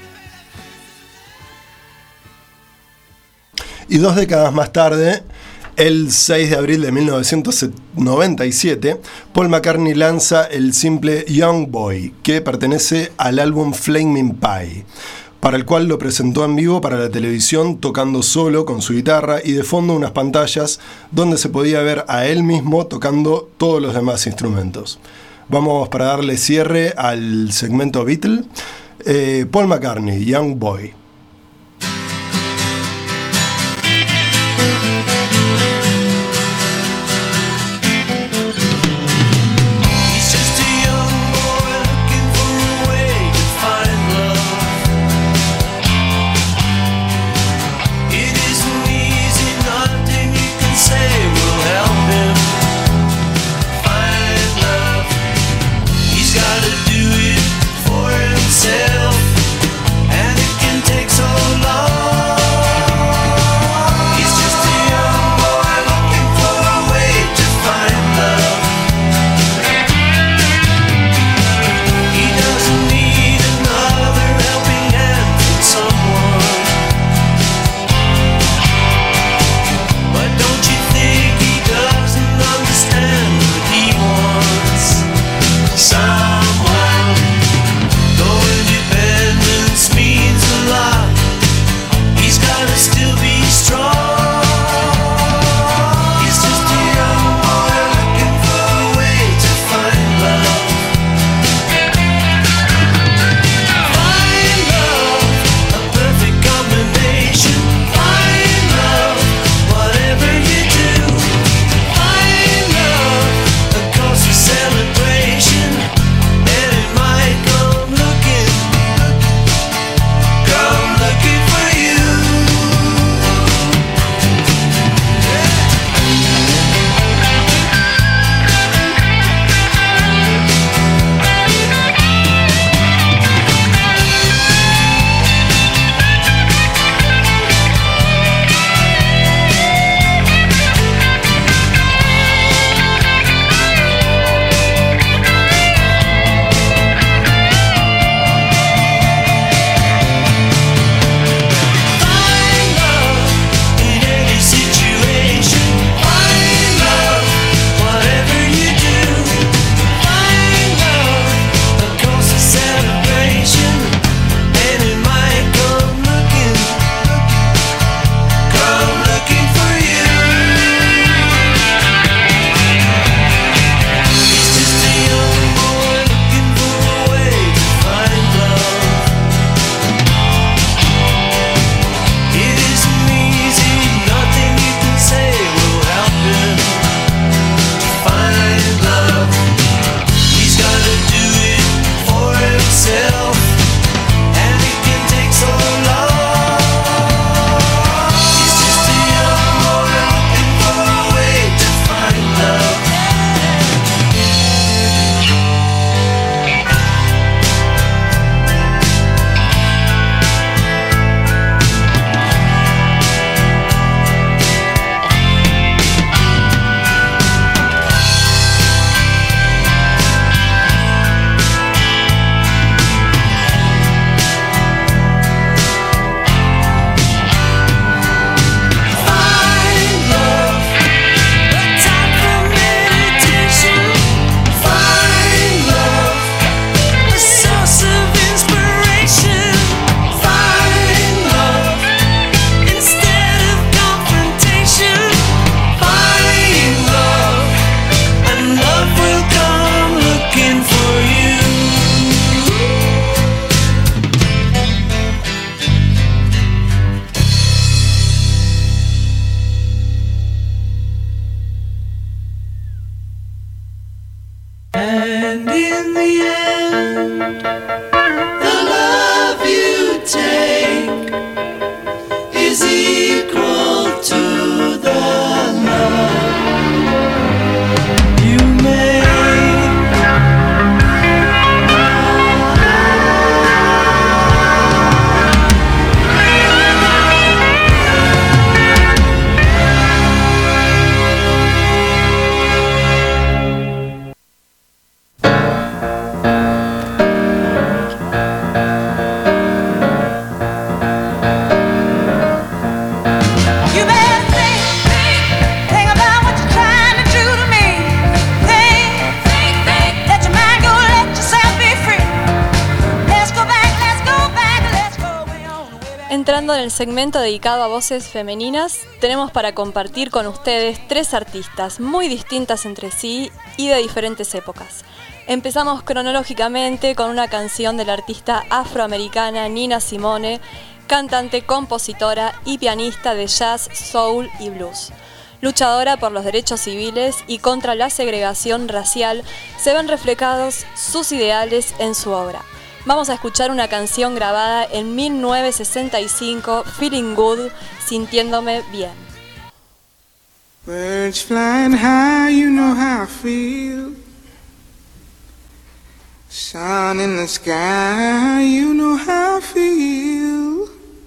Y 2 décadas más tarde, El 6 de abril de 1997, Paul McCartney lanza el simple Young Boy, que pertenece al álbum Flaming Pie, para el cual lo presentó en vivo para la televisión tocando solo con su guitarra y de fondo unas pantallas donde se podía ver a él mismo tocando todos los demás instrumentos. Vamos para darle cierre al segmento Beatle. Paul McCartney, Young Boy. entrando en el segmento dedicado a voces femeninas, tenemos para compartir con ustedes 3 artistas muy distintas entre sí y de diferentes épocas. Empezamos cronológicamente con una canción de la artista afroamericana Nina Simone, cantante, compositora y pianista de jazz, soul y blues. Luchadora por los derechos civiles y contra la segregación racial, se ven reflejados sus ideales en su obra. Vamos a escuchar una canción grabada en 1965, Feeling Good, Sintiéndome Bien. Birds flying high, you know how I feel. Sun in the sky, you know how I feel.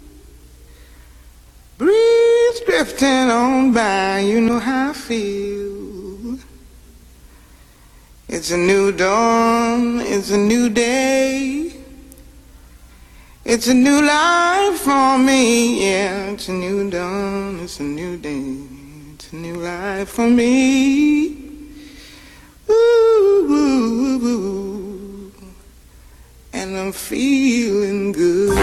Breeze drifting on by, you know how I feel. It's a new dawn, it's a new day. It's a new life for me, yeah. It's a new dawn, it's a new day. It's a new life for me. Ooh, ooh, ooh. And I'm feeling good.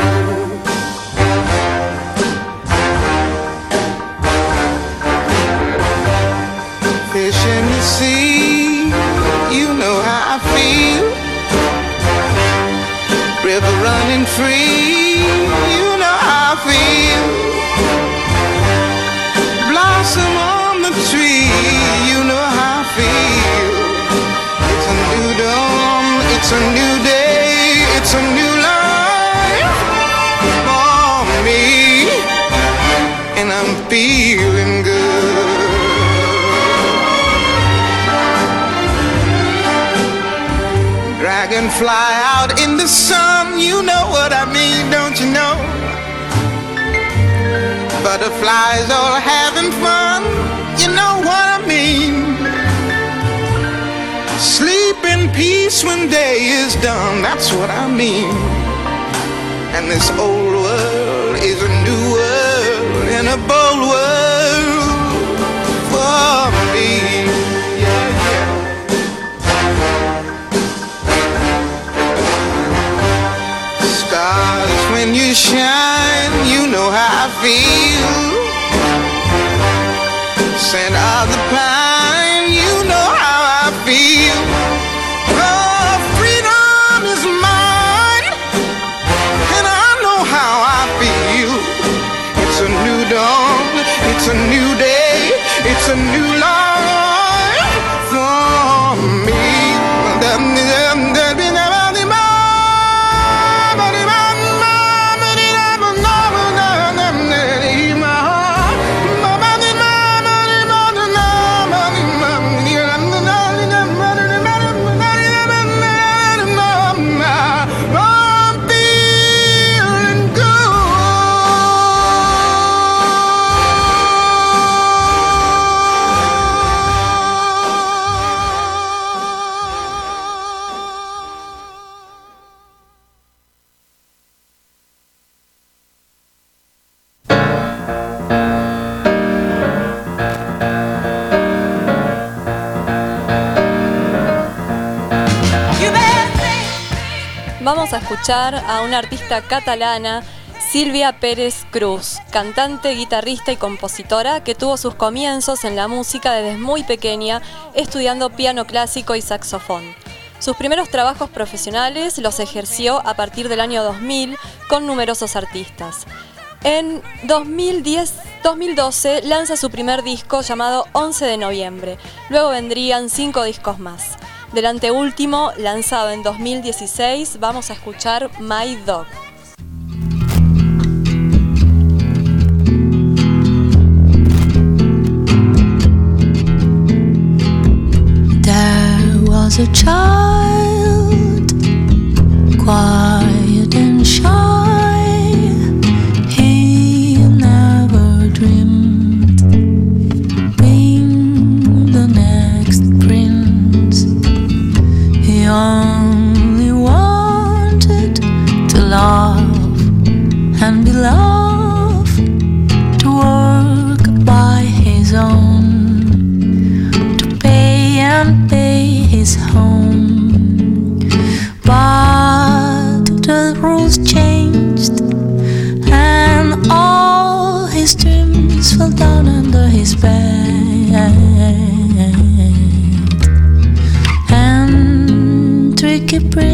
Fish in the sea, you know how I feel. River running free, you know how I feel. Blossom on the tree, you know how I feel. It's a new dawn, it's a new day, it's a new life for me, and I'm feeling good. Dragonfly out in the sun, you know what I mean, don't you know? Butterflies all having fun, you know what I mean. Sleep in peace when day is done, that's what I mean. And this old world is a new world and a bold world for me. Yeah, yeah. Stars, when you shine, you know how I feel. Scent of the pine, you know how I feel. Oh, freedom is mine, and I know how I feel. It's a new dawn, it's a new day, it's a new life for me. Vamos a escuchar a una artista catalana, Sílvia Pérez Cruz, cantante, guitarrista y compositora que tuvo sus comienzos en la música desde muy pequeña, estudiando piano clásico y saxofón. Sus primeros trabajos profesionales los ejerció a partir del año 2000 con numerosos artistas. En 2012 lanza su primer disco llamado 11 de noviembre. Luego vendrían 5 discos más. Del anteúltimo, lanzado en 2016, vamos a escuchar My Dog. There was a child, quiet and shy. He never dreamed being the next prince. He only wanted to love and be loved, to work by his own, to pay and pay his home. But the rules changed and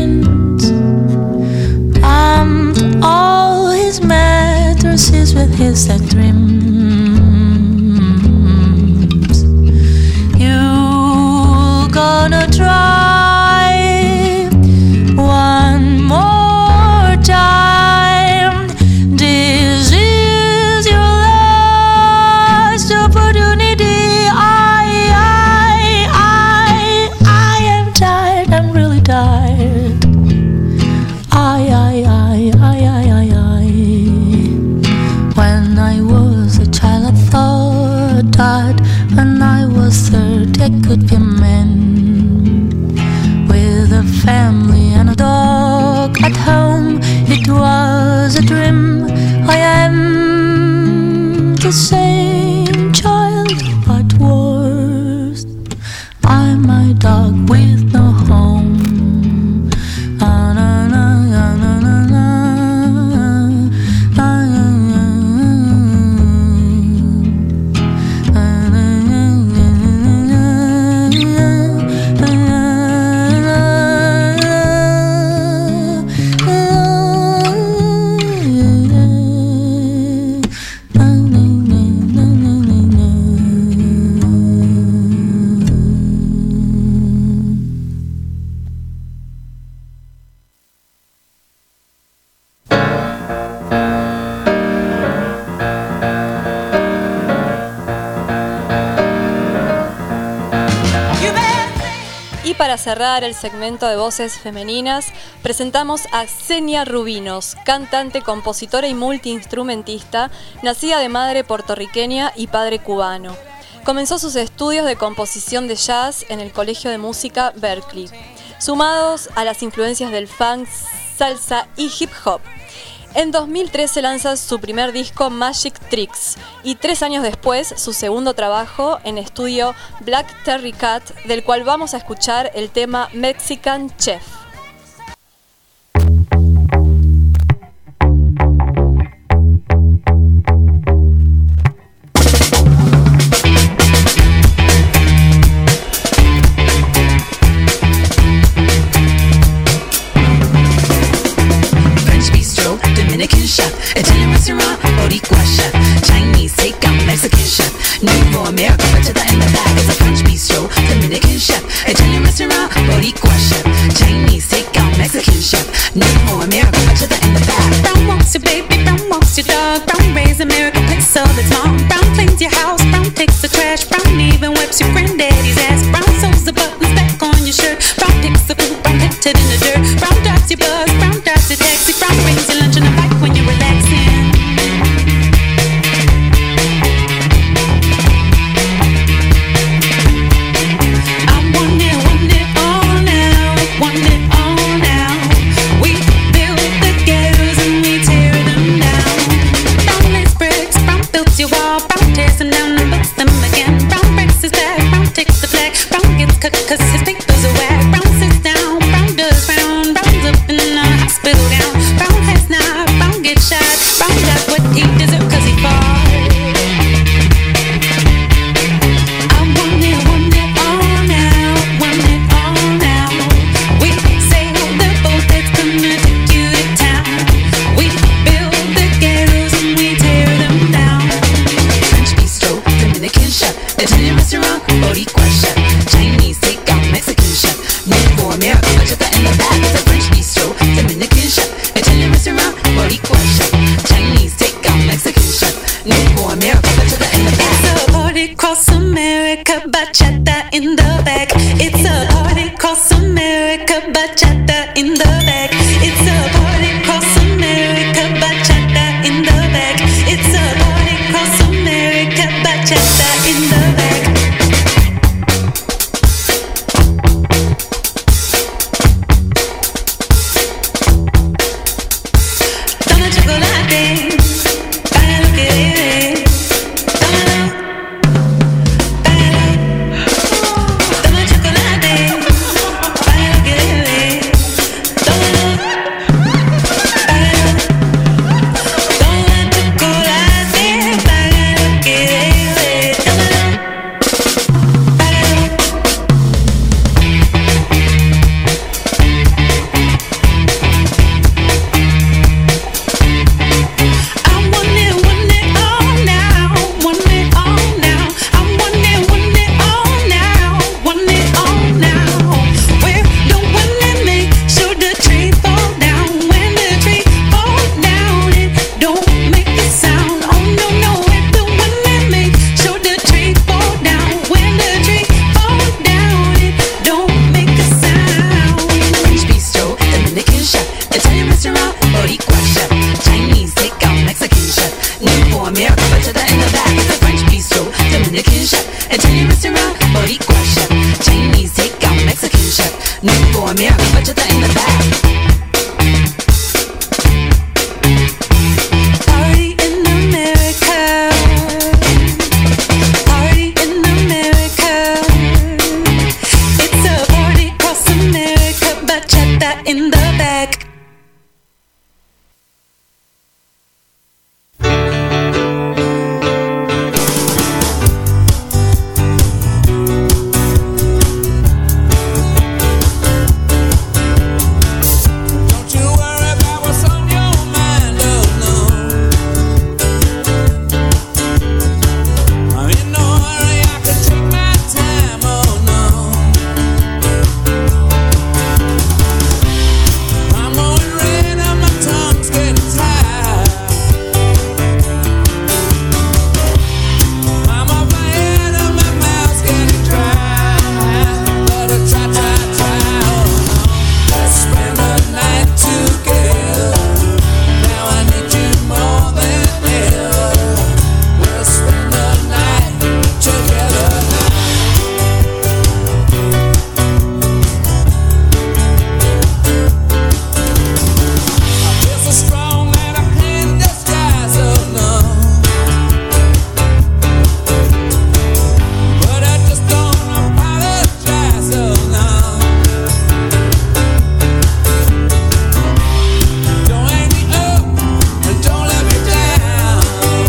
prince pumped all his mattresses with his sad dreams. You're gonna try one more time. This is your last opportunity. I am tired. I'm really tired. When I was a child, I thought that when I was 30, I could be a man with a family and a dog at home. It was a dream. I am the same child, but worse. I'm a dog with no home. Para cerrar el segmento de voces femeninas, presentamos a Xenia Rubinos, cantante, compositora y multiinstrumentista, nacida de madre puertorriqueña y padre cubano. Comenzó sus estudios de composición de jazz en el Colegio de Música Berklee, sumados a las influencias del funk, salsa y hip hop. En 2013 lanza su primer disco Magic Tricks y 3 años después su segundo trabajo en estudio Black Terry Cat, del cual vamos a escuchar el tema Mexican Chef. Dominican chef, Italian restaurant, Boricua chef, Chinese takeout, Mexican chef, new for America, but to the end of that is a French bistro, Dominican chef, Italian restaurant, Boricua chef, Chinese takeout, Mexican chef, new for America, but to the end of that. Brown walks your baby, brown walks your dog, brown raised America, picks all its mom, brown cleans your house, brown takes the trash, brown even wipes your granddaddy's ass, brown sews the buttons back on your shirt, brown picks the food, brown hit it in the dirt, brown drives your bus, brown drives the taxi, brown brings your lunch in a bike when you're relaxing. I want it all now, want it all now. We build the ghettos and we tear them down. Brown lays bricks, brown builds your wall, brown tears them down and builds them again. Brown breaks his back, brown takes the flag, brown gets cut cause his papers are whack. Brown sits down, brown does round, brown's up in a hospital gown. Brown has not, brown gets shot, brown got what he deserved cause he fought. I want it all now, want it all now. We sail the boat that's gonna take you to town. We build the ghettos and we tear them down. French bistro, Dominican chef, Italian restaurant, Boricua chef, Chinese takeout, Mexican chef, new for America, but to the end of that is a French bistro, Dominican chef, Italian restaurant, Boricua chef, Chinese takeout, Mexican chef, new for America, but to the end of that. It's a party across America, bachata in the back. It's a party across America, bachata in the back. It's a party across America, bachata in the back. It's a party across America, bachata in the back. Toma chocolate, para lo que bebes. Tómalo, toma chocolate, para lo que bebes. Tómalo. her back. Don't you worry about what's on your mind, oh no. I'm in no hurry, I can take my time, oh no. I'm going red and my tongue's getting tired. I'm up my head and my mouth's getting dry. But I try, oh no. Let's spend the night together. Now I need you more than ever. We'll spend the night together now. I feel so strong that I can't disguise, oh no. But I just don't apologize, oh no. Don't hang me up and don't let me down.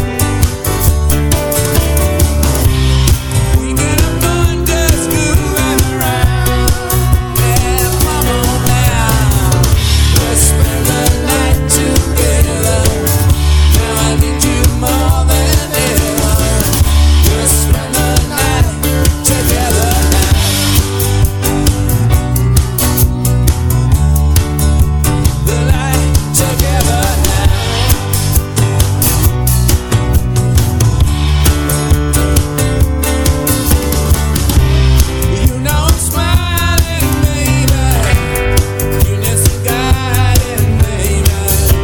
We get a fun just moving around. Yeah, come on now. Let's spend the night together. Now I need you more than ever. Let's spend the night together now. The night together now. You know I'm smiling, baby. Goodness and guiding, baby.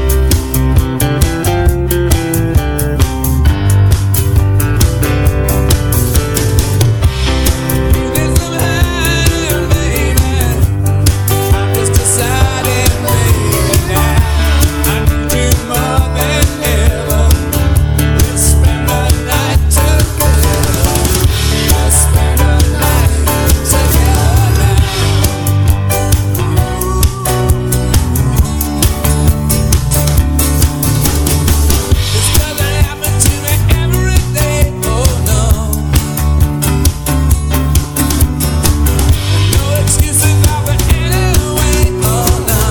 Goodness I'm hiding, baby. I'm just deciding, baby, now I need you more than ever. Let's spend the night together. Let's spend the night together now. This doesn't happen to me every day, oh no. No excuses out for any way, oh no.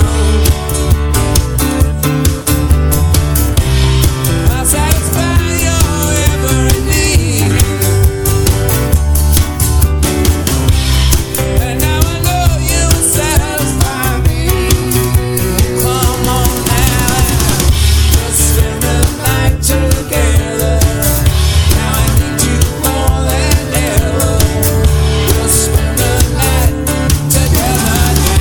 I satisfy your every need. And now I know you satisfy me. Come on now, let's spend the night together. Now I need you more than ever. We'll spend the night together now.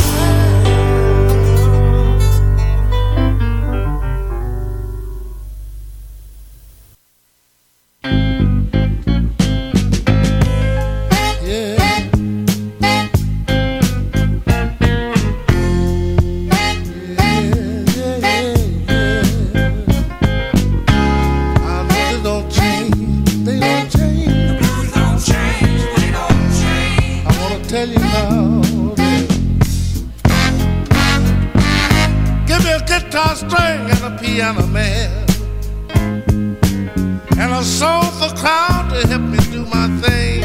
I know they don't change. They don't change. I wanna tell you now. Give me a guitar string and a piano man, and a soulful crowd to help me do my thing.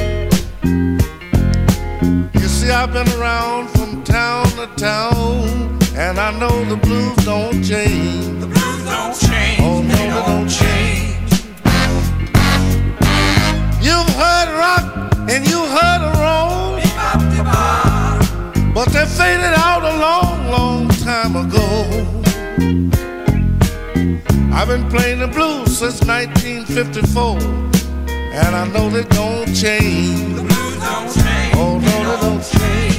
You see, I've been around from town to town, and I know the blues don't change. The blues don't change. Oh no, they don't change. You've heard rock and you've heard roll, but they faded out a long, long time ago. I've been playing the blues since 1954, and I know they don't change. The blues don't change. Oh no, they don't change.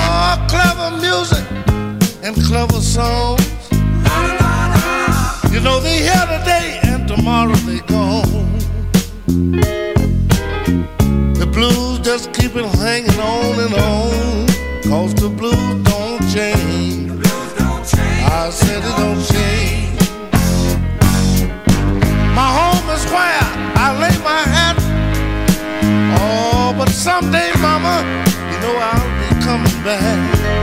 clever songs. You know just keep it hanging on and on, 'cause the blues don't change. I said it don't change. My home is where I lay my hat. Oh, but someday, mama, you know I'll be coming back.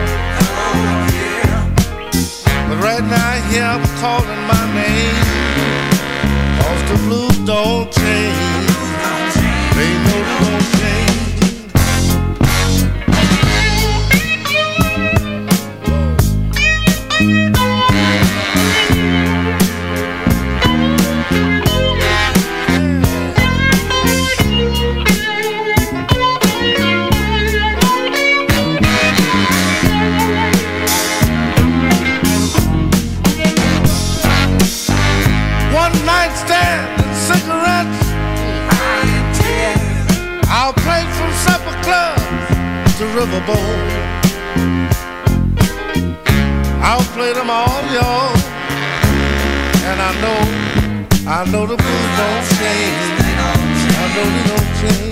But right now here I'm calling my name, 'cause the blues don't change. They know they don't change. One night stand and cigarettes. I'll play from supper clubs to riverboat. I'll play them all, y'all. And I know the blues don't change. I know they don't change.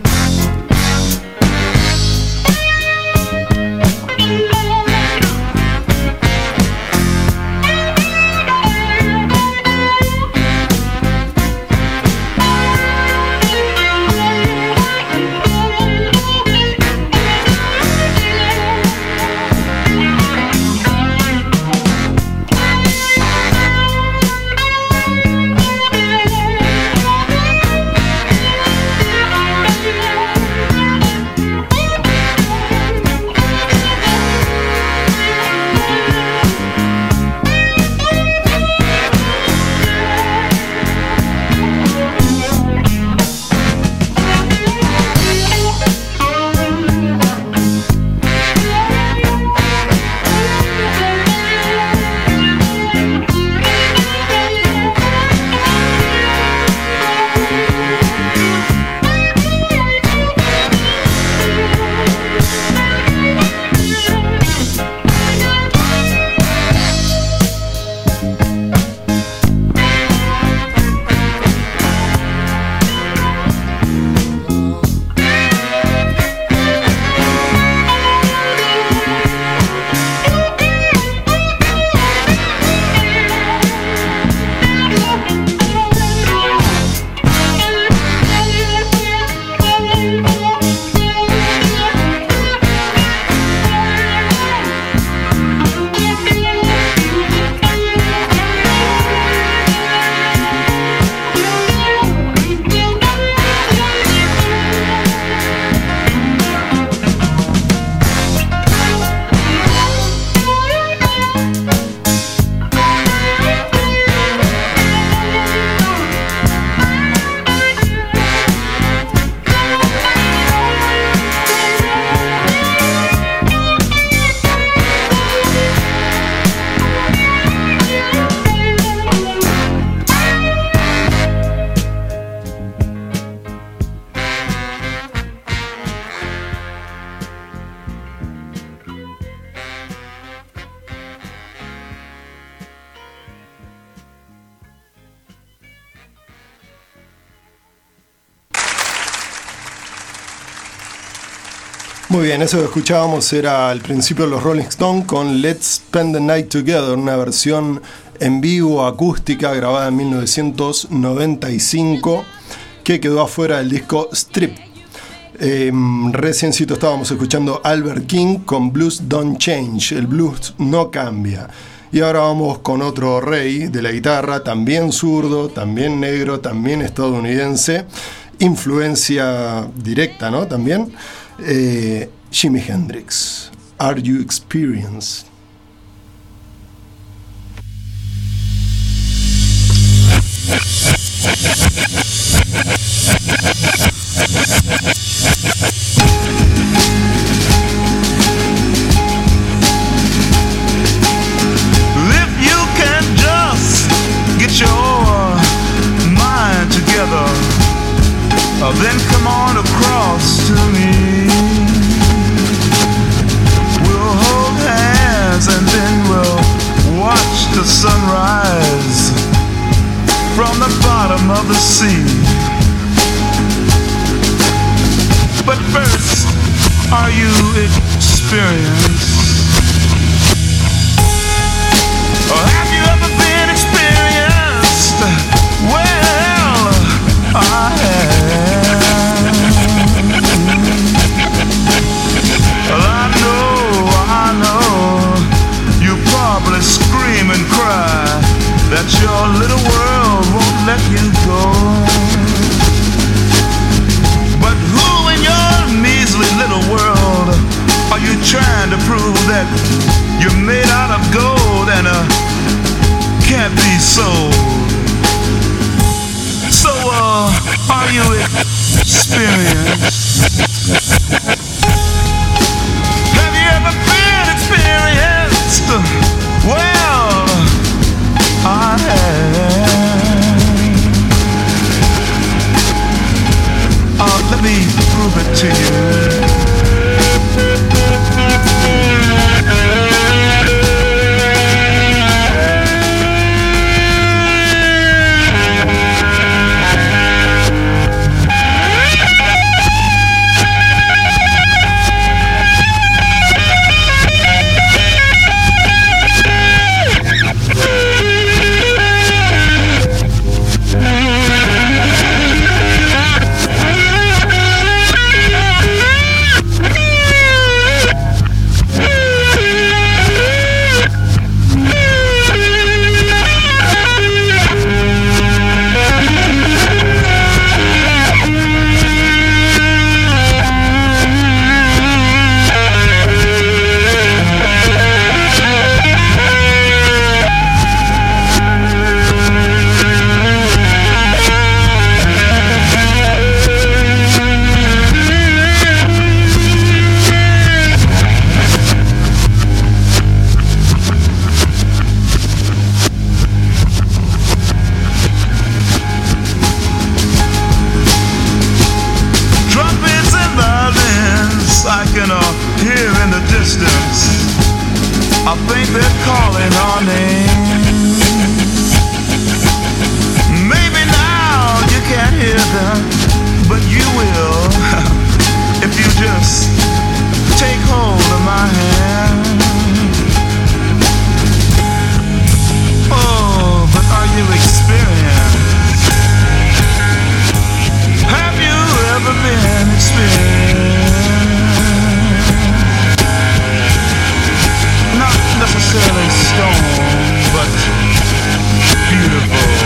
Muy bien, eso que escuchábamos era al principio los Rolling Stones con Let's Spend the Night Together, una versión en vivo acústica grabada en 1995 que quedó afuera del disco Strip. Reciencito estábamos escuchando Albert King con Blues Don't Change, el blues no cambia. Y ahora vamos con otro rey de la guitarra, también zurdo, también negro, también estadounidense, influencia directa, ¿no? También. Jimi Hendrix, Are You Experienced? If you can just get your mind together, then come on across to me. We'll hold hands and then we'll watch the sunrise from the bottom of the sea. But first, are you experienced? Or have you ever been experienced? Well, I have. Well, I know, you probably scream and cry that your little world won't let you go. But who in your measly little world are you trying to prove that you're made out of gold and can't be sold? So, are you experienced? Have you ever been experienced? Well, I have. Let me prove it to you. I think they're calling our name. Maybe now you can't hear them, but you will if you just take hold of my hand. Oh, but are you experienced? Have you ever been experienced? Not necessarily stone, but beautiful.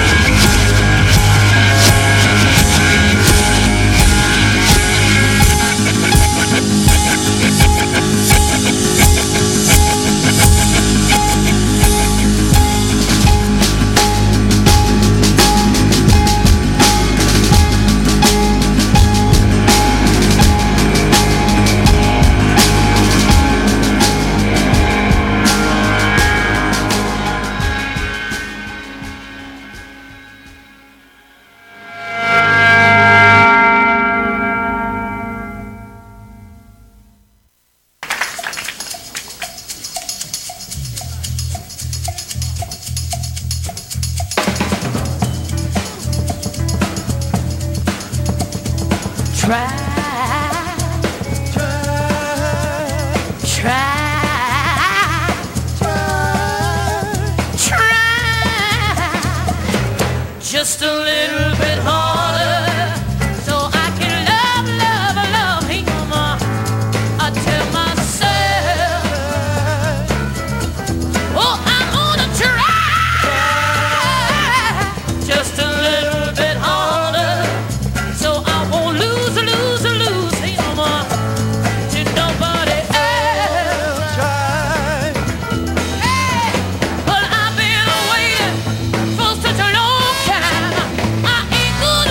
Just a little bit harder, so I can love him. I tell myself, oh, I'm gonna try. Just a little bit harder, so I won't lose him to nobody else. Hey, but I've been waiting for such a long time. I ain't gonna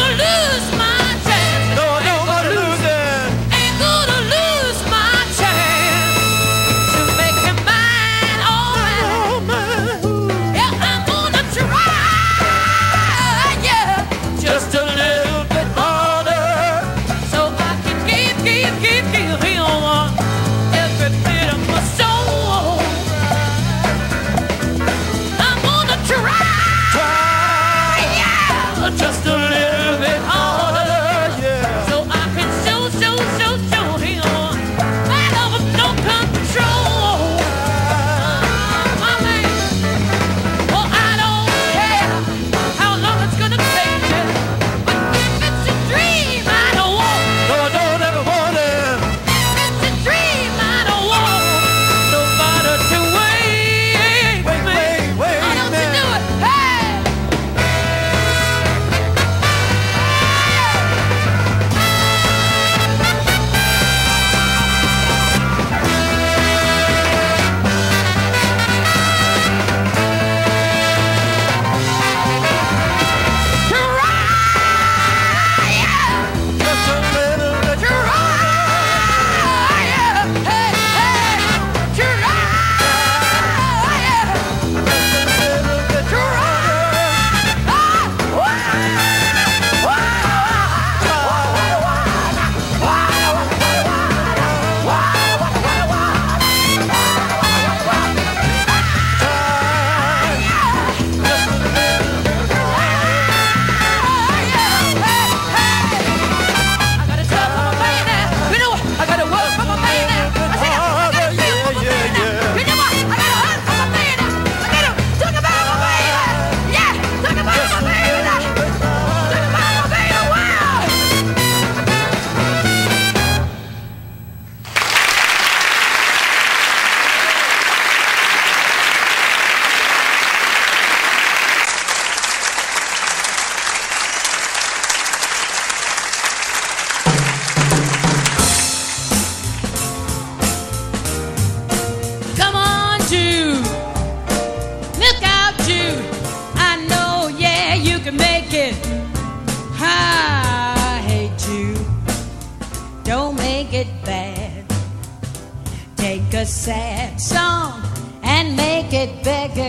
a sad song and make it better.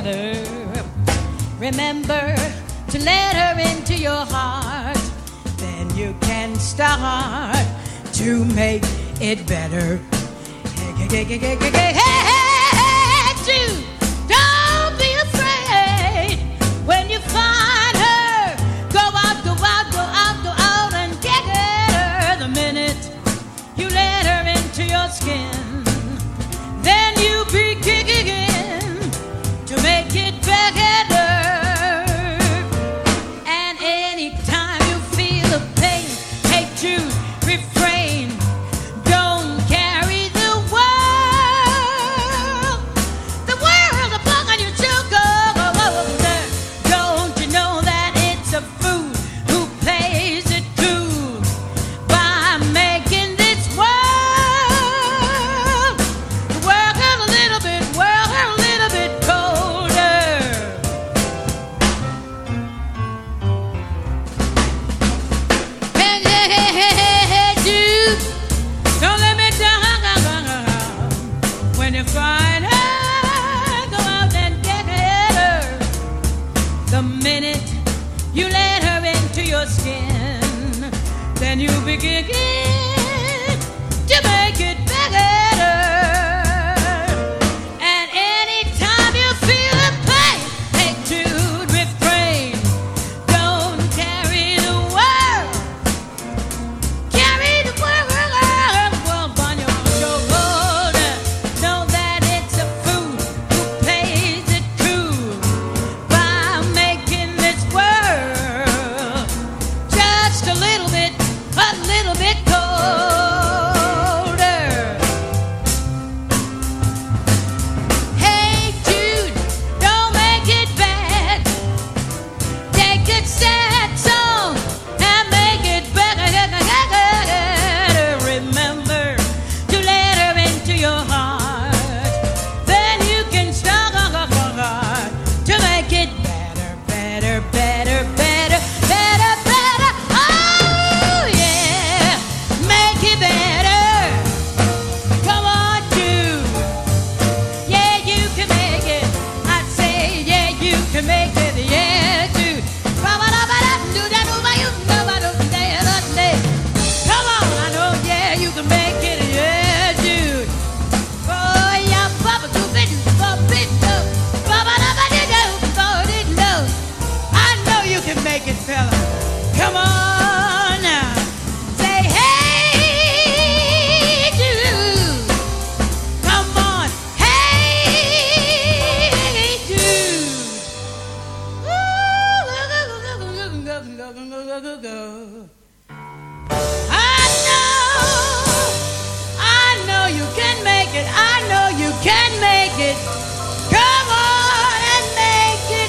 Remember to let her into your heart, then you can start to make it better. Hey, Jude, don't be afraid when you find her. Go out, go out, go out, go out and get her. The minute you let her into your skin, then you begin to make it better. And anytime you feel the pain, hey Jude, refrain. Don't carry the world upon your shoulder. Don't you know that it's a fool who plays it cool by making this world a little bit colder. Hey, Jude, don't let me down. When you find her, go out and get her. The minute you let her into your skin, then you begin to make it better. And anytime you feel the pain, hey Jude, refrain. Don't carry the world on your shoulder. Know that it's a fool who plays it cool by making this world just a little bit colder. Hey Jude, don't make it bad. Take a sad song and make it better. Remember to let her into your heart, then you can start to make it better. Oh yeah, make it better. Come on, Jude. Yeah, you can make it. I say, yeah, you can make it. Yeah, Jude. Come on, I know, yeah, you can make it. Yeah, Jude. Oh, yeah, Papa, do it, I know you can make it, fella. Come on now. Say, hey, Jude. Come on. Hey, Jude. I know you can make it. I know you can make it. Come on and make it,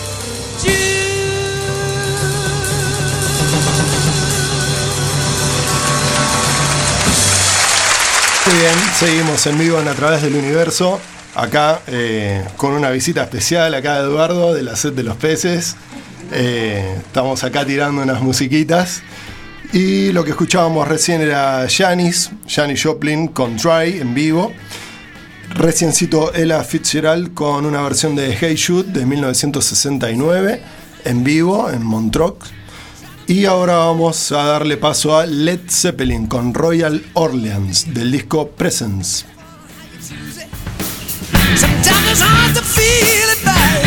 Muy bien, seguimos en vivo en A Través del Universo. Acá con una visita especial acá de Eduardo de la Set de los Peces. Estamos acá tirando unas musiquitas. Y lo que escuchábamos recién era Janis Joplin con Try en vivo. Reciencito Ella Fitzgerald con una versión de Hey Jude de 1969 en vivo en Montreux. Y ahora vamos a darle paso a Led Zeppelin con Royal Orleans del disco Presence. Sometimes it's hard to feel it back.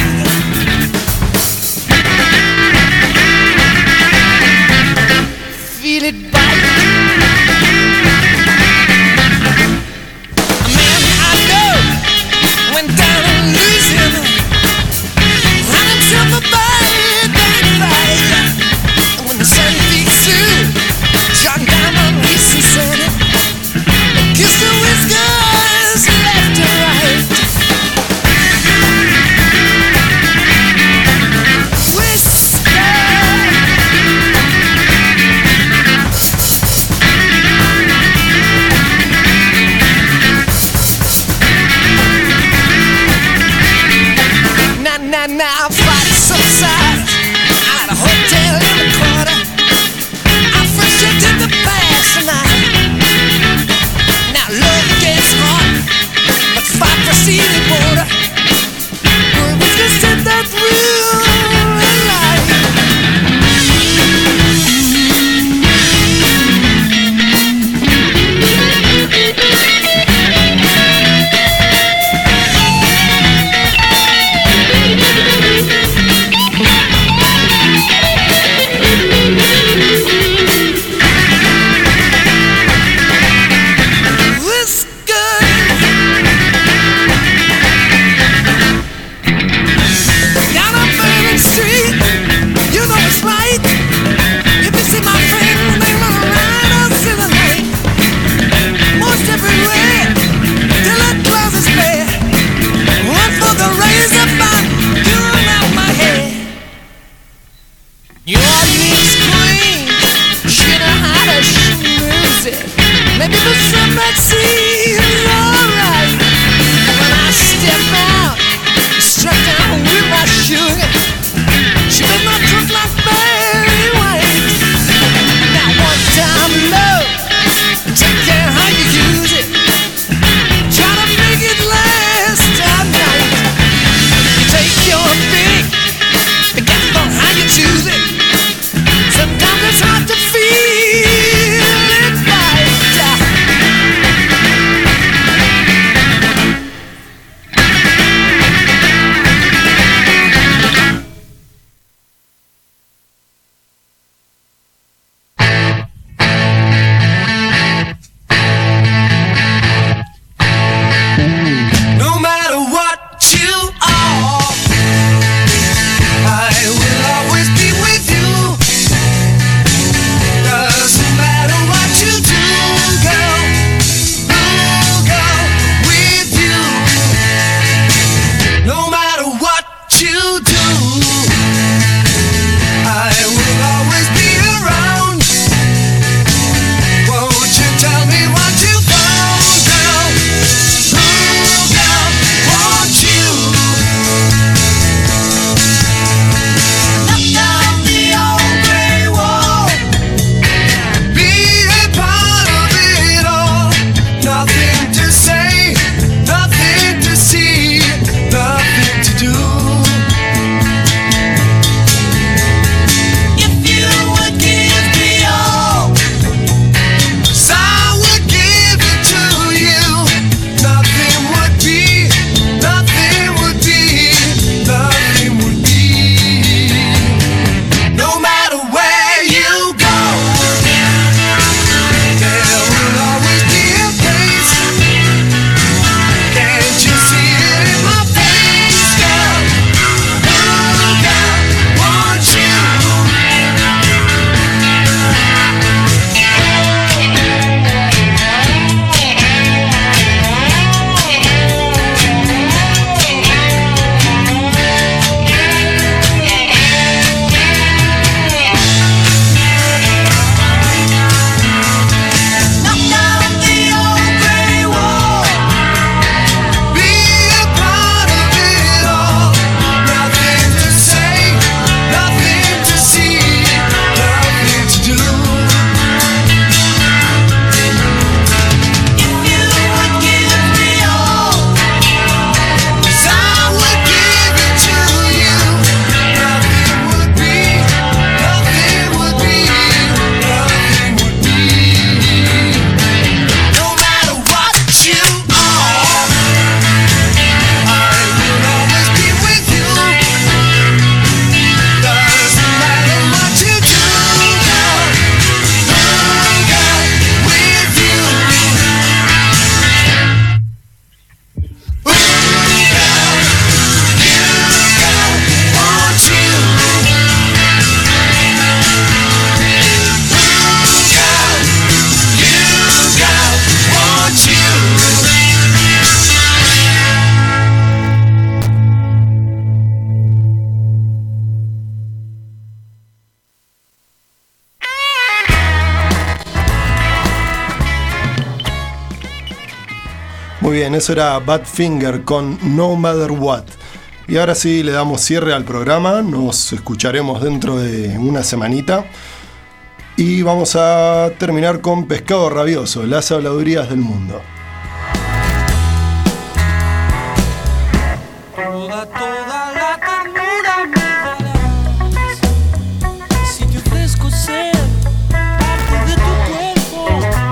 Feel it back. A man I know went down in Louisiana, had himself a bad night. And when the sun beats through, shot down on Easy Sunny, kissed the whiskers left and right. Maybe for some that seems alright. When I step out, struck down with my sugar. She made my trunk like Barry White. Now one time love, take care how you use it. Try to make it last all night. You take your pick, be careful how you choose it. Sometimes it's hard to feel it right. No matter what you are, I will always be with you. Doesn't matter what you do, girl, I'll go with you. No matter what you do, I will always be around. Won't you tell me what you found, girl? Want you? Knock down the old gray wall. Be a part of it all. Nothing to say, nothing to see, nothing to do. If you would give me all, so I would give it to you. Nothing would be, nothing would be, nothing would be. No matter where you go, there will always be a place. Can't you see it in my face, girl? Girl, want you. Knock down the old gray wall. Be a part of it all. Nothing to say, nothing to see, nothing to do. If you would give me all, so I would give it to you. Nothing would be, nothing would be, nothing would be. No matter what you are, I will always be with you. Doesn't matter what you do, girl, with you. Want you. Want you. Muy bien, eso era Badfinger con No Matter What. Y ahora sí le damos cierre al programa. Nos escucharemos dentro de una semanita. Y vamos a terminar con Pescado Rabioso, las habladurías del mundo. Toda la ternura me darás. Si te ofrezco ser parte de tu cuerpo,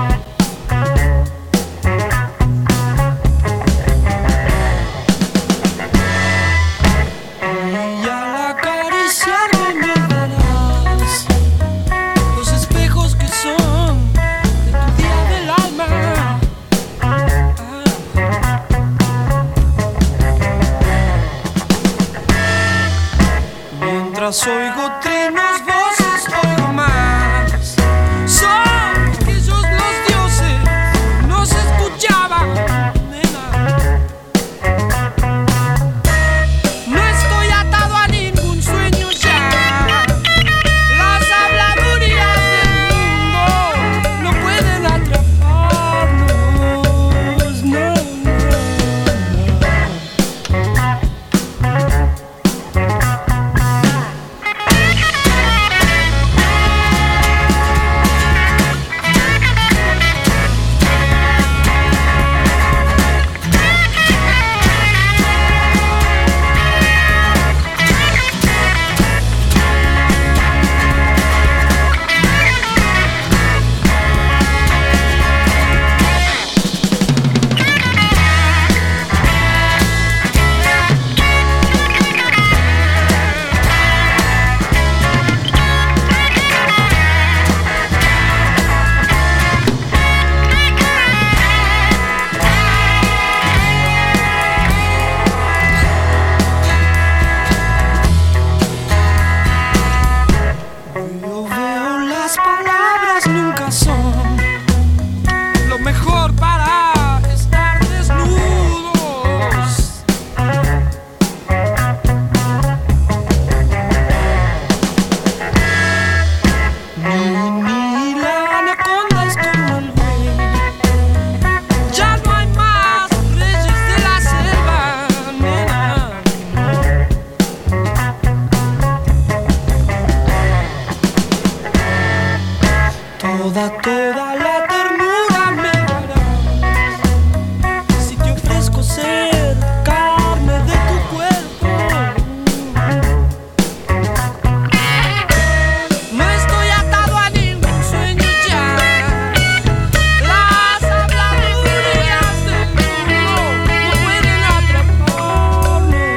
y al acariciarme me darás los espejos que son de tu día del alma. Mientras oigo trinos, voces, oigo más. Son aquellos los dioses, no se escuchaban, nena. No estoy atado a ningún sueño ya. Las habladurías del mundo no pueden atrapar. corazón. Lo mejor para estar desnudos. La anaconda es como el buey. Ya no hay más reyes de la selva, nena. Toda la ternura me darás si te ofrezco ser carne de tu cuerpo. No estoy atado a ningún sueño ya. Las habladurías del mundo no pueden atraparme.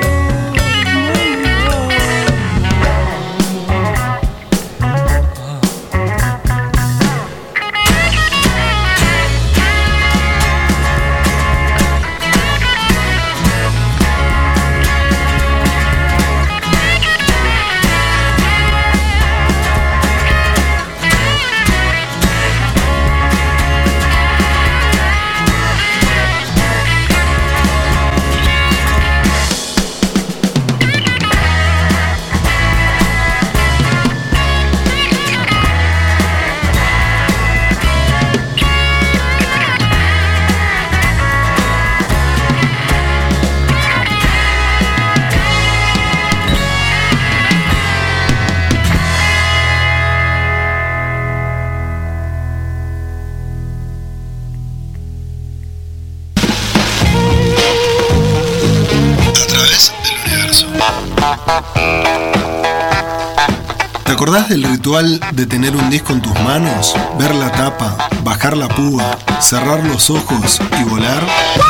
¿Te acordás del ritual de tener un disco en tus manos? Ver la tapa, bajar la púa, cerrar los ojos y volar.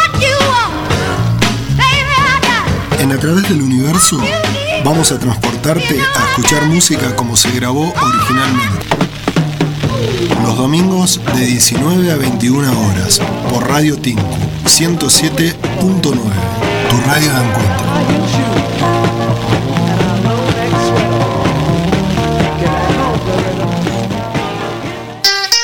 En A Través del Universo vamos a transportarte a escuchar música como se grabó originalmente. Los domingos de 19 a 21 horas por Radio Tinku 107.9, tu radio de encuentro.